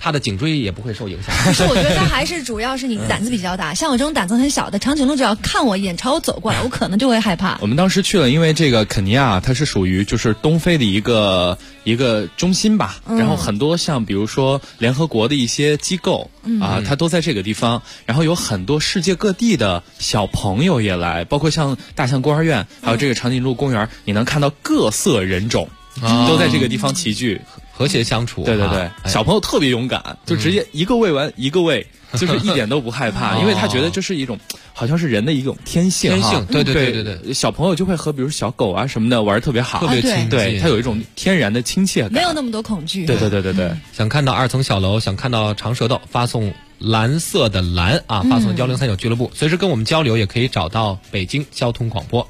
它的颈椎也不会受影响。 可是我觉得还是主要是你胆子比较大，像我这种胆子很小的，长颈鹿只要看我一眼朝我走过来，我可能就会害怕。 我们当时去了，因为这个肯尼亚它是属于就是东非的一个中心吧，然后很多像比如说联合国的一些机构它都在这个地方，然后有很多世界各地的小朋友也来，包括像大象孤儿院还有这个长颈鹿公园，你能看到各色人种都在这个地方齐聚， 和谐相处。 对对对，小朋友特别勇敢，就直接一个喂完一个喂，就是一点都不害怕，因为他觉得这是一种好像是人的一种天性。对，小朋友就会和比如小狗啊什么的玩特别好， 特别亲近， 对，他有一种天然的亲切感， 没有那么多恐惧。 对。 想看到2层小楼，想看到长舌头，发送蓝色的蓝发送1039俱乐部，随时跟我们交流，也可以找到北京交通广播。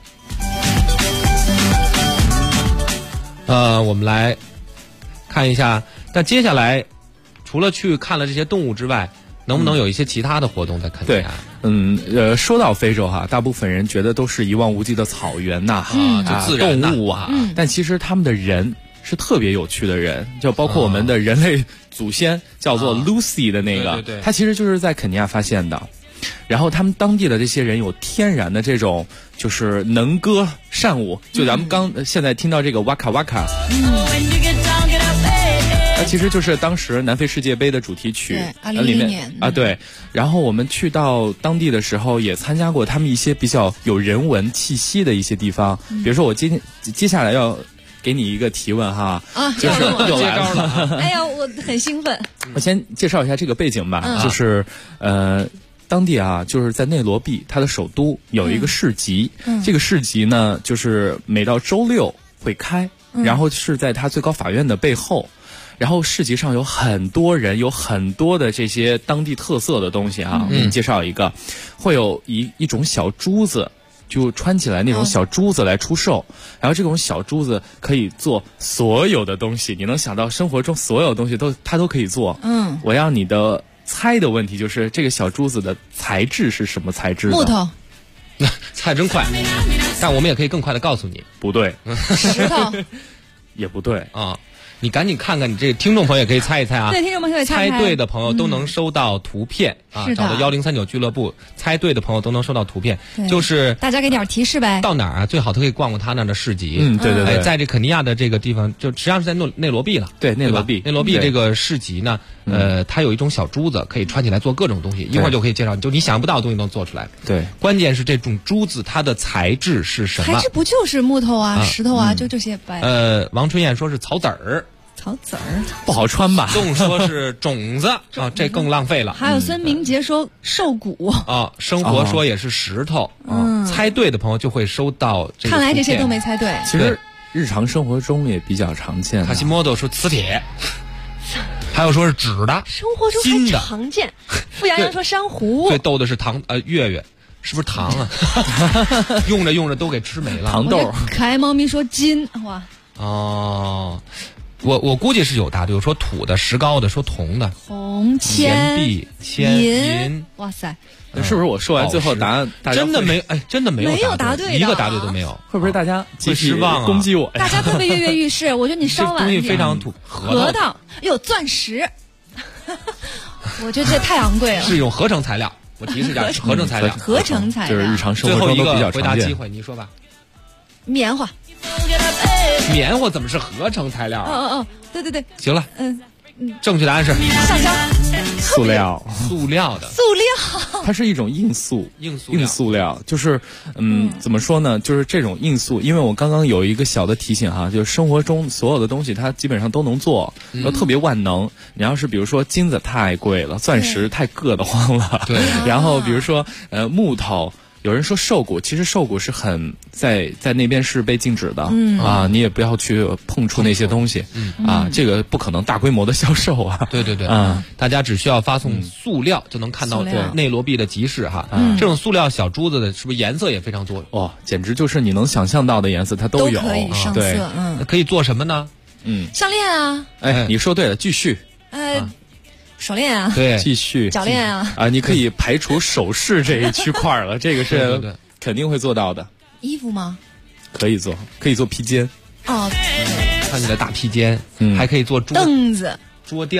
我们来看一下，那接下来除了去看了这些动物之外，能不能有一些其他的活动在肯尼亚？ 对，说到非洲大部分人觉得都是一望无际的草原就自然动物但其实他们的人是特别有趣的人，就包括我们的人类祖先叫做 Lucy 的那个，他其实就是在肯尼亚发现的。然后他们当地的这些人有天然的这种就是能歌善舞，就咱们现在听到这个哇卡哇卡，它其实就是当时南非世界杯的主题曲里面对。然后我们去到当地的时候，也参加过他们一些比较有人文气息的一些地方，比如说我接下来要给你一个提问就是又来了。 哎呀，我很兴奋。 我先介绍一下这个背景吧，就是当地就是在内罗毕，它的首都有一个市集，这个市集呢，就是每到周六会开，然后是在它最高法院的背后，然后市集上有很多人，有很多的这些当地特色的东西我给你介绍一个，会有一种小珠子。就穿起来那种小珠子来出售，然后这种小珠子可以做所有的东西，你能想到生活中所有东西它都可以做。我让你的猜的问题就是这个小珠子的材质是什么材质的？ 木头。 猜真快，但我们也可以更快的告诉你， 不对。 石头。 也不对你赶紧看看，你这个听众朋友也可以猜一猜对，听众朋友也猜对的朋友都能收到图片找到1039俱乐部，猜对的朋友都能收到图片。就是大家给点提示呗。 到哪儿最好都可以逛逛他那儿的市集。 对。 在这肯尼亚的这个地方，就实际上是在内罗毕了。 对，内罗毕这个市集呢，它有一种小珠子可以穿起来做各种东西，一会儿就可以介绍，就你想不到的东西能做出来。 对， 关键是这种珠子它的材质是什么？ 材质不就是木头石头就这些白。 王春燕说是草籽儿。 草籽儿不好穿吧？ 仲说是种子这更浪费了。 还有孙明杰说兽骨生活说也是石头。猜对的朋友就会收到这个。 看来这些都没猜对。 其实日常生活中也比较常见。 卡西莫多说磁铁，还有说是纸的， 生活中还常见。傅洋洋说珊瑚。 最逗的是月月。是不是糖用着用着都给吃没了。 糖豆。 可爱猫咪说金。哇。 我估计是有答对，说土的、石膏的，说铜的， 铜、 钱币、银。 哇塞， 是不是我说完最后答案真的没有答对， 一个答对都没有？ 会不会大家会失望攻击我？ 大家特别跃跃欲试，我觉得你稍晚一点。 东西非常土， 核桃有钻石，我觉得这太昂贵了。 是一种合成材料，我提示一下，合成材料， 就是日常生活中都比较常见。 最后一个回答机会，你说吧。 棉花。 棉花怎么是合成材料？ 对。 行了，正确答案是橡胶。 塑料的。 它是一种硬塑料，就是怎么说呢？就是这种硬塑，因为我刚刚有一个小的提醒就是生活中所有的东西它基本上都能做，都特别万能。你要是比如说金子太贵了，钻石太硌得慌了， 对。 然后比如说木头。有人说兽骨，其实兽骨是很在那边是被禁止的你也不要去碰触那些东西这个不可能大规模的销售对大家只需要发送塑料就能看到内罗毕的集市这种塑料小珠子的是不是颜色也非常多简直就是你能想象到的颜色它都有， 可以上色可以做什么呢？ 项链你说对了，继续手链对， 继续脚链你可以排除首饰这一区块了，这个是肯定会做到的。 衣服吗？ 可以做披肩看起来大披肩，还可以做凳子、 桌垫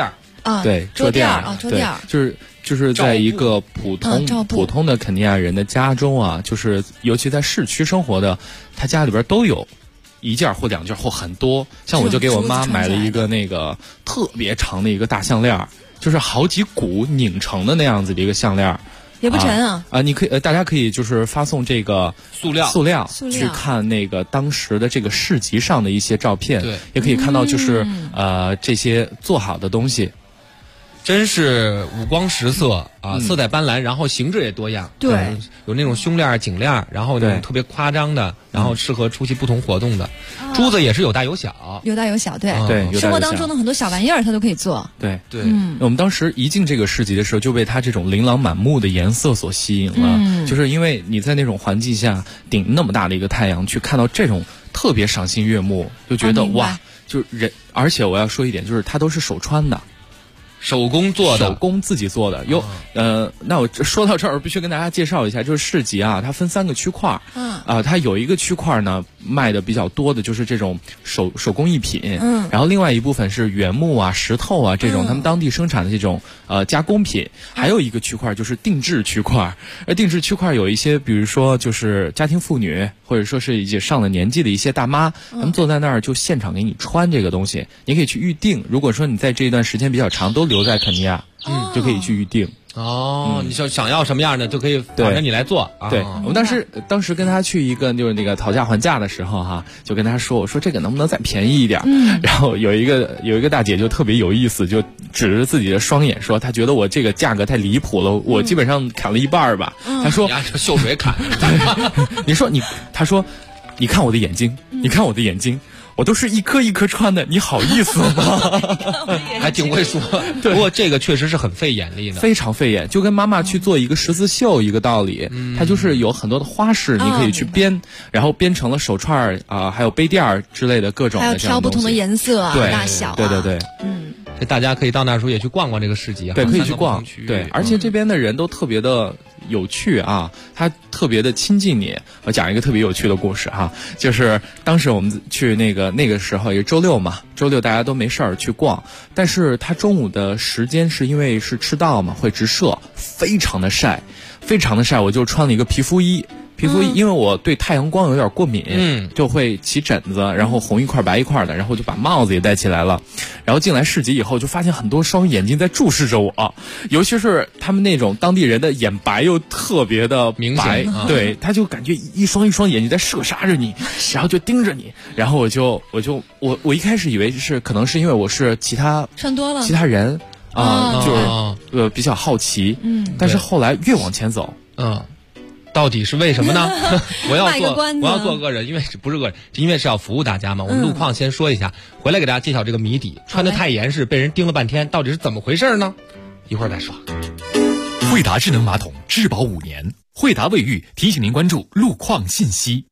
啊， 对， 桌垫啊， 桌垫， 就是在一个普通的肯尼亚人的家中啊，就是尤其在市区生活的，他家里边都有1件或2件或很多。像我就给我妈买了一个那个特别长的一个大项链，就是好几股拧成的那样子的一个项链。 也不沉啊！ 你可以大家可以就是发送这个塑料去看那个当时的这个市集上的一些照片， 对， 也可以看到就是这些做好的东西。 真是五光十色啊，色彩斑斓，然后形制也多样。 对， 有那种胸链、颈链，然后那种特别夸张的，然后适合出席不同活动的。珠子也是有大有小， 有大有小，对对。 生活当中的很多小玩意儿，它都可以做。 对对，我们当时一进这个市集的时候，就被它这种琳琅满目的颜色所吸引了。就是因为你在那种环境下顶那么大的一个太阳，去看到这种特别赏心悦目，就觉得哇，就是人。而且我要说一点，就是它都是手穿的。 手工做的， 手工自己做的。那我说到这儿，必须跟大家介绍一下，就是市集啊，它分3个区块。它有一个区块呢，卖的比较多的就是这种手工艺品。然后另外一部分是原木啊、石头啊这种他们当地生产的这种加工品。还有一个区块就是定制区块。而定制区块有一些，比如说就是家庭妇女，或者说是已经上了年纪的一些大妈，他们坐在那儿就现场给你穿这个东西，你可以去预定。如果说你在这一段时间比较长都留在肯尼亚，就可以去预定。 你想要什么样的就可以反正你来做。 对，我们当时跟他去一个就是那个讨价还价的时候哈，就跟他说，我说这个能不能再便宜一点？然后有一个大姐就特别有意思，就指着自己的双眼说，她觉得我这个价格太离谱了，我基本上砍了1半吧。她说秀水砍。 她说你看我的眼睛，你看我的眼睛。我都是一颗一颗穿的，你好意思吗？ 还挺会说。不过这个确实是很费眼力的， 非常费眼，就跟妈妈去做一个十字绣一个道理。它就是有很多的花式，你可以去编，然后编成了手串还有杯垫之类的各种的。 还有挑不同的颜色啊、大小。 对。 这大家可以到那时候也去逛逛这个市集啊。 对，可以去逛。对，而且这边的人都特别的有趣啊，他特别的亲近你。我讲一个特别有趣的故事哈，就是当时我们去那个时候也周六嘛，周六大家都没事儿去逛，但是他中午的时间是因为是赤道嘛，会直射，非常的晒，我就穿了一个皮肤衣，因为我对太阳光有点过敏，就会起疹子，然后红一块白一块的，然后就把帽子也戴起来了。然后进来市集以后，就发现很多双眼睛在注视着我，尤其是他们那种当地人的眼白又特别的明显， 对，他就感觉一双眼睛在射杀着你，然后就盯着你。然后我一开始以为可能是因为我是其他人就是比较好奇，但是后来越往前走， 到底是为什么呢？我要做恶人，因为不是恶人，因为是要服务大家嘛。我们路况先说一下，回来给大家揭晓这个谜底。穿得太严实，被人盯了半天，到底是怎么回事呢？一会儿再说。 惠达智能马桶质保5年，惠达卫浴提醒您关注路况信息。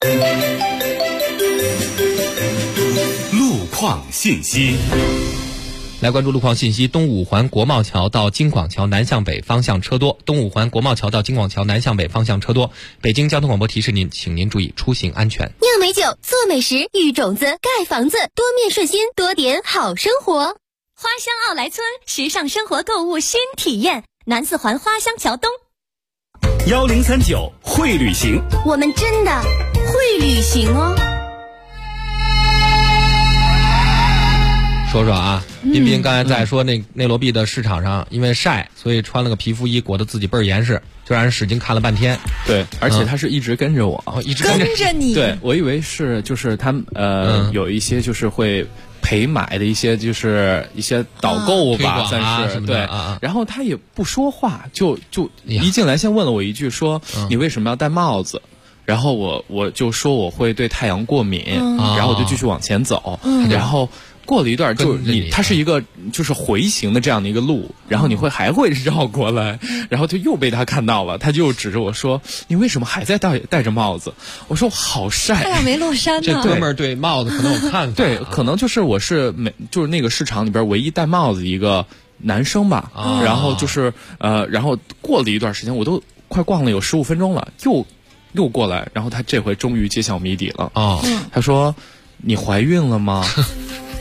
路况信息。 来关注路况信息，东五环国贸桥到京广桥南向北方向车多，东五环国贸桥到京广桥南向北方向车多。北京交通广播提示您，请您注意出行安全。 酿美酒，做美食，育种子，盖房子，多面顺心，多点好生活。花乡奥莱村，时尚生活购物新体验，南四环花乡桥东。 1039会旅行， 我们真的会旅行哦。 说啊，彬彬刚才在说内罗毕的市场上，因为晒，所以穿了个皮肤衣，裹得自己倍儿严实，就让人使劲看了半天。 对，而且他是一直跟着我， 一直跟着你。 对，我以为就是他有一些就是会陪买的一些就是一些导购吧，算是对。然后他也不说话，就一进来先问了我一句，说你为什么要戴帽子？然后我就说我会对太阳过敏，然后我就继续往前走，然后。过了一段，就是它是一个就是回形的这样的一个路，然后你还会绕过来，然后就又被他看到了，他就指着我说：“你为什么还在戴着帽子？”我说：“好晒。” 太阳没落山呢。 这哥们儿对帽子可能有看法。 对，可能就是我是就是那个市场里边唯一戴帽子的一个男生吧。然后就是然后过了一段时间，我都快逛了有15分钟了，又过来，然后他这回终于揭晓谜底了。他说：“你怀孕了吗？”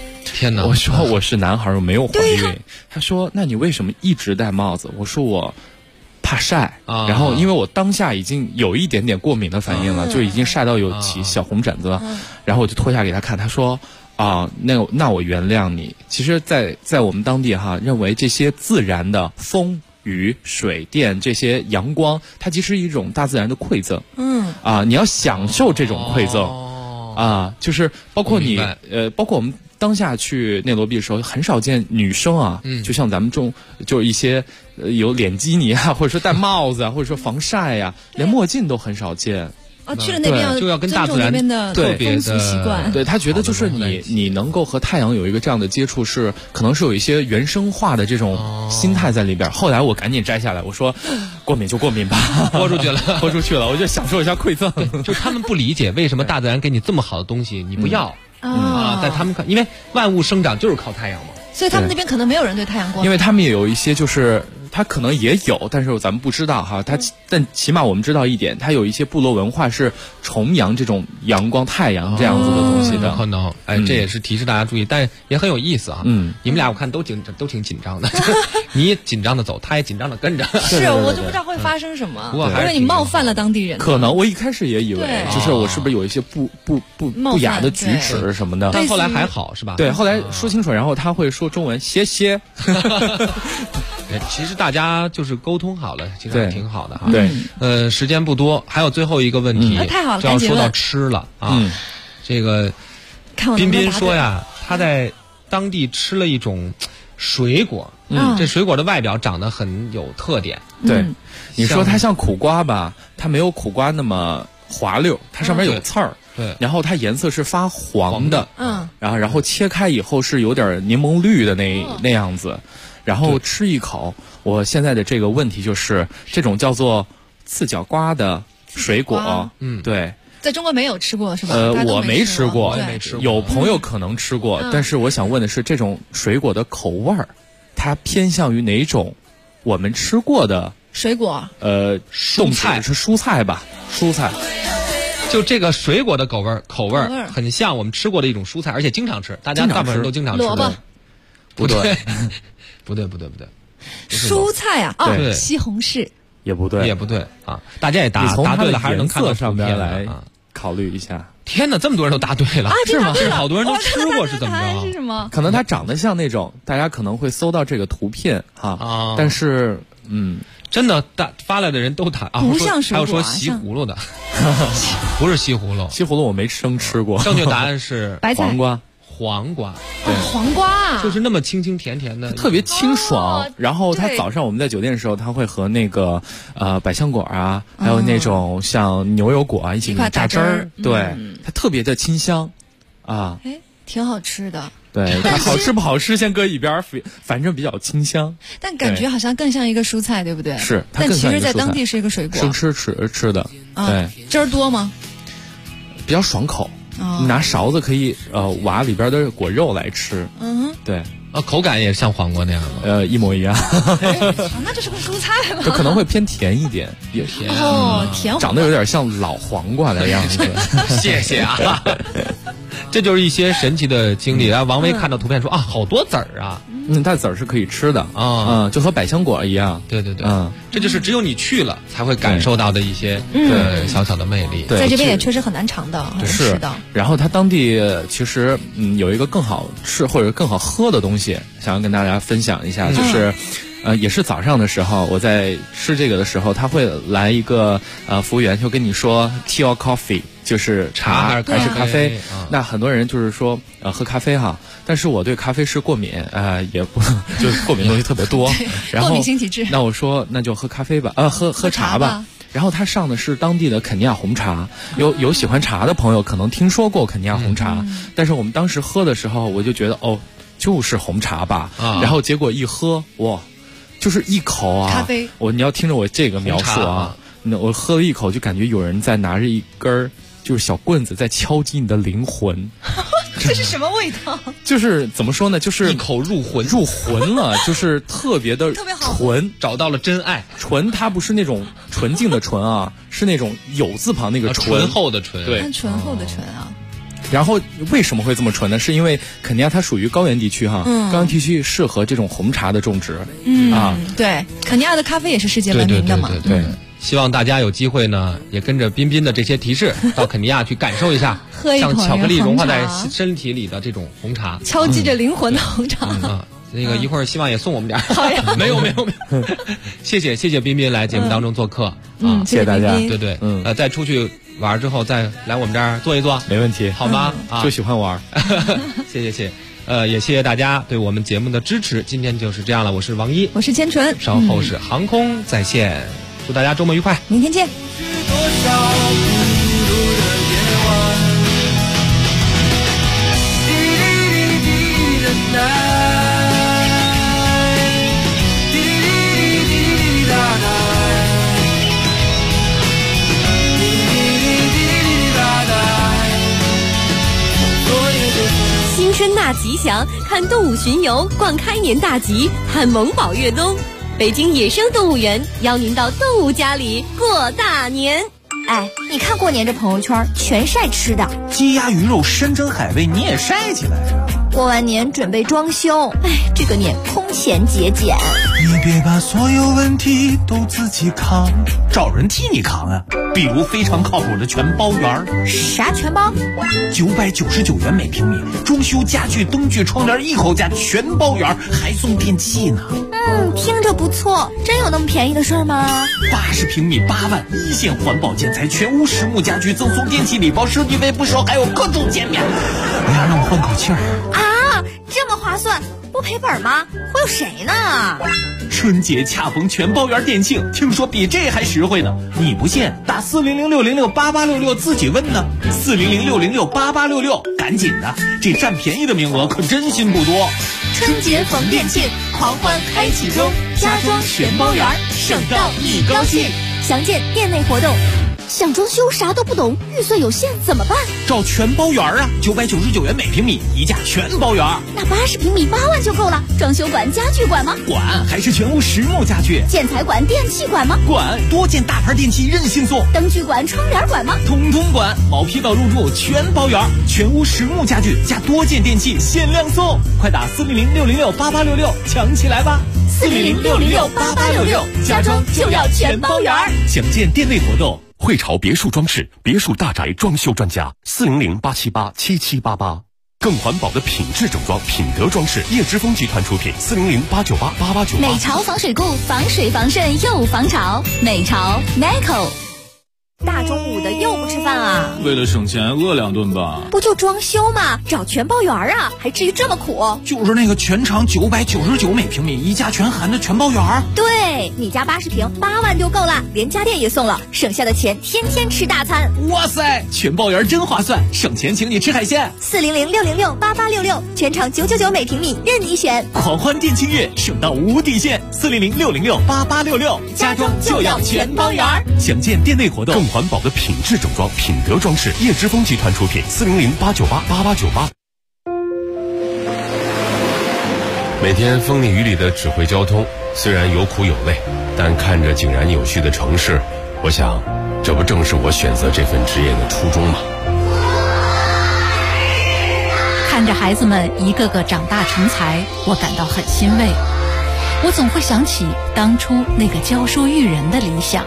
天哪！ 我说我是男孩，我没有怀孕。他说那你为什么一直戴帽子？我说我怕晒啊。然后因为我当下已经有一点点过敏的反应了，就已经晒到有起小红疹子了。然后我就脱下给他看，他说啊，那我原谅你。其实在我们当地哈，认为这些自然的风雨水电这些阳光，它其实是一种大自然的馈赠。你要享受这种馈赠。就是包括你包括我们当下去内罗毕的时候，很少见女生啊，就像咱们就是一些有脸基尼啊，或者说戴帽子啊，或者说防晒呀，连墨镜都很少见。 去了那边就要跟大自然特别的风俗习惯。 对，他觉得就是你能够和太阳有一个这样的接触，是可能是有一些原生化的这种心态在里边。后来我赶紧摘下来，我说过敏就过敏吧， 豁出去了， 豁出去了，我就享受一下馈赠。 就他们不理解为什么大自然给你这么好的东西你不要但他们看，因为万物生长就是靠太阳嘛， 所以他们那边可能没有人对太阳过敏， 因为他们也有一些就是它可能也有，但是咱们不知道哈。但起码我们知道一点，它有一些部落文化是崇洋这种阳光、太阳这样子的东西的。 可能，这也是提示大家注意，但也很有意思啊。你们俩我看都挺紧张的，你也紧张的走，他也紧张的跟着。 是，我就不知道会发生什么，因为你冒犯了当地人。 可能我一开始也以为，就是我是不是有一些不雅的举止什么的， 但后来还好是吧？ 对，后来说清楚，然后他会说中文，谢谢。 其实大家就是沟通好了，其实还挺好的哈。 对， 时间不多，还有最后一个问题， 太好了， 就要说到吃了啊。这个彬彬说呀，他在当地吃了一种水果，这水果的外表长得很有特点。 对，你说它像苦瓜吧，它没有苦瓜那么滑溜，它上面有刺儿。 对， 然后它颜色是发黄的，然后切开以后是有点柠檬绿的那样子。然后吃一口，我现在的这个问题就是这种叫做刺角瓜的水果，对， 在中国没有吃过是吧？ 我没吃过，有朋友可能吃过，但是我想问的是，这种水果的口味儿，它偏向于哪种我们吃过的水果？ 蔬菜是蔬菜吧？蔬菜。 就这个水果的口味儿很像我们吃过的一种蔬菜，而且经常吃，大部分人都经常吃。 萝卜？ 不对。 不对， 蔬菜啊，西红柿也不对啊！大家也答对了，还是能看到上边来考虑一下。 天哪，这么多人都答对了， 是吗？ 是好多人都吃过，是怎么着？ 是什么？ 可能它长得像那种，大家可能会搜到这个图片哈，但是真的发来的人都答不像水果， 还有说西葫芦的，不是西葫芦， 西葫芦我没生吃过。 正确答案是黄瓜， 对，黄瓜就是那么清清甜甜的， 特别清爽。然后它早上我们在酒店的时候，它会和那个百香果啊，还有那种像牛油果啊一起榨汁儿，对，它特别的清香啊， 挺好吃的。 对，它好吃不好吃先搁一边，反正比较清香。 但感觉好像更像一个蔬菜，对不对？ 是， 但其实在当地是一个水果， 生吃的。对， 汁儿多吗？ 比较爽口。你拿勺子可以挖里边的果肉来吃，对， 口感也像黄瓜那样吗？ 一模一样。 那就是个蔬菜吧？ 就可能会偏甜一点， 也甜甜， 长得有点像老黄瓜的样子。 谢谢啊。这就是一些神奇的经历。然后王威看到图片说好多籽儿啊， 它籽儿是可以吃的就和百香果一样。 对，这就是只有你去了才会感受到的一些小小的魅力。 在这边也确实很难尝到，很难吃到。 然后它当地其实有一个更好吃或者更好喝的东西，想要跟大家分享一下，就是也是早上的时候我在吃这个的时候，他会来一个服务员就跟你说 tea or coffee， 就是茶还是咖啡。那很多人就是说喝咖啡哈，但是我对咖啡是过敏也不就是过敏东西特别多。然后过敏性体质。 那我说那就喝咖啡吧，喝茶吧。然后他上的是当地的肯尼亚红茶，有喜欢茶的朋友可能听说过肯尼亚红茶，但是我们当时喝的时候，我就觉得就是红茶吧，然后结果一喝，哇，就是一口啊， 咖啡， 你要听着我这个描述啊，我喝了一口就感觉有人在拿着一根就是小棍子在敲击你的灵魂。 这是什么味道？ 就是怎么说呢？就是一口入魂了，就是特别的纯， 找到了真爱。 纯，它不是那种纯净的纯啊，是那种有字旁那个醇厚的醇。 对， 醇厚的醇啊。 然后为什么会这么纯呢？是因为肯尼亚它属于高原地区哈，高原地区适合这种红茶的种植。 对，肯尼亚的咖啡也是世界闻名的嘛。 对。希望大家有机会呢，也跟着彬彬的这些提示，到肯尼亚去感受一下，像巧克力融化在身体里的这种红茶， 敲击着灵魂的红茶。 那个一会儿希望也送我们点。好呀，没有。谢谢彬彬来节目当中做客谢谢大家。 对，再出去玩之后再来我们这儿坐一坐， 没问题， 好吗？ 就喜欢玩。 谢谢。也谢谢大家对我们节目的支持。今天就是这样了，我是王一， 我是千纯， 稍后是航空在线。祝大家周末愉快， 明天见。 新春大吉祥，看动物巡游，逛开年大吉，看萌宝越冬。北京野生动物园邀您到动物家里过大年。 哎，你看过年这朋友圈全晒吃的， 鸡鸭鱼肉山珍海味你也晒起来呀。 过完年准备装修，哎，这个年空前节俭。 你别把所有问题都自己扛，找人替你扛啊。比如非常靠谱的全包园。 啥全包 ？999元每平米，装修家具、灯具、窗帘一口价，全包圆，还送电器呢。 听着不错，真有那么便宜的事儿吗 ？80平米8万，一线环保建材，全屋实木家具，赠送电器礼包，设计费不收，还有各种减免。哎呀，让我换口气儿啊！这么划算，不赔本吗？忽悠谁呢？ 春节恰逢全包圆店庆，听说比这还实惠呢。你不信？打400-606-8866自己问呢。400-606-8866，赶紧的，这占便宜的名额可真心不多。 春节逢店庆，狂欢开启中，家装全包圆，省到你高兴。详见店内活动。想装修啥都不懂，预算有限怎么办？ 找全包圆啊，999元每平米，一价全包圆。 那80平米8万就够了。装修管、家具管吗？ 管，还是全屋实木家具。 建材管、电器管吗？ 管，多件大牌电器任性送。 灯具管、窗帘管吗？ 统统管，毛坯到入住全包圆，全屋实木家具加多件电器限量送。快打400-606-8866抢起来吧 ！400-606-8866，家装就要全包圆。 详见店内活动。汇潮别墅装饰，别墅大宅装修专家，400-878-7788。更环保的品质整装，品德装饰，叶之峰集团出品，400-898-8898。 美潮防水固，防水防渗又防潮，美潮 Meco。 大中午的又不吃饭啊？ 为了省钱饿2顿吧。 不就装修吗？找全包圆啊，还至于这么苦？ 就是那个全长999每平米，一价全含的全包圆。 对，你家80平8万就够了，连家电也送了，省下的钱天天吃大餐。 哇塞，全包圆真划算，省钱请你吃海鲜。 400-606-8866，全长999每平米，任你选。 狂欢店庆月，省到无底线。400-606-8866，家装就要全包圆。 详见店内活动。更环保的品质整装，品德装饰，叶之峰集团出品，400-898-8898。每天风里雨里的指挥交通，虽然有苦有累，但看着井然有序的城市，我想，这不正是我选择这份职业的初衷吗？ 看着孩子们一个个长大成才，我感到很欣慰。我总会想起当初那个教书育人的理想。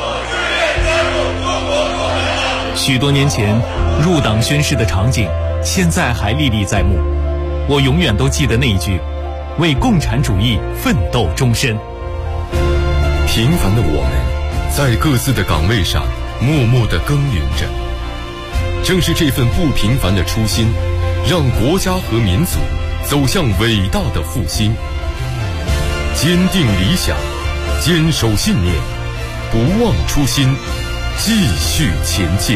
许多年前入党宣誓的场景，现在还历历在目。我永远都记得那一句：为共产主义奋斗终身。 平凡的我们，在各自的岗位上默默地耕耘着。正是这份不平凡的初心，让国家和民族走向伟大的复兴。坚定理想，坚守信念，不忘初心，继续前进。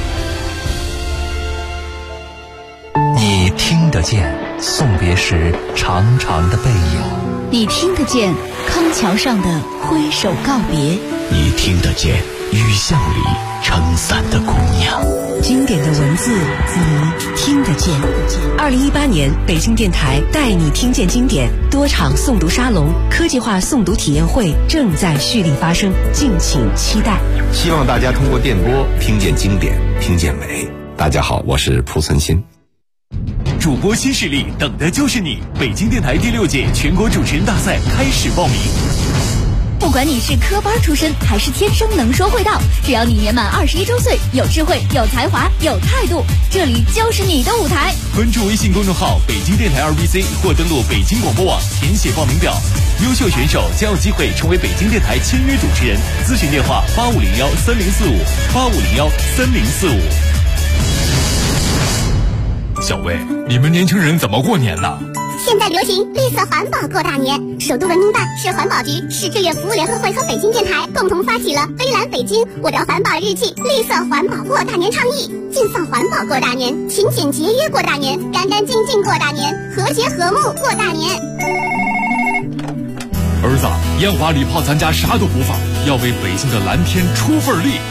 你听得见送别时长长的背影， 你听得见康桥上的挥手告别， 你听得见雨巷里撑伞的姑娘。 经典的文字，你听得见。2018年北京电台带你听见经典多场诵读沙龙、科技化诵读体验会正在蓄力发生，敬请期待。 希望大家通过电波听见经典，听见美。 大家好，我是蒲存昕。 主播新势力，等的就是你！北京电台第6届全国主持人大赛开始报名。 不管你是科班出身还是天生能说会道，只要你年满21周岁，有智慧、有才华、有态度，这里就是你的舞台。 关注微信公众号北京电台2BC 或登录北京广播网填写报名表，优秀选手将有机会成为北京电台签约主持人。咨询电话85013045，85013045。 小魏，你们年轻人怎么过年呢？ 现在流行绿色环保过大年，首都文明办、市环保局、市志愿服务联合会和北京电台共同发起了“微蓝北京，我聊环保日记”绿色环保过大年倡议，尽放环保过大年，勤俭节约过大年，干干净净过大年，和谐和睦过大年。 儿子，烟花礼炮咱家啥都不放，要为北京的蓝天出份力。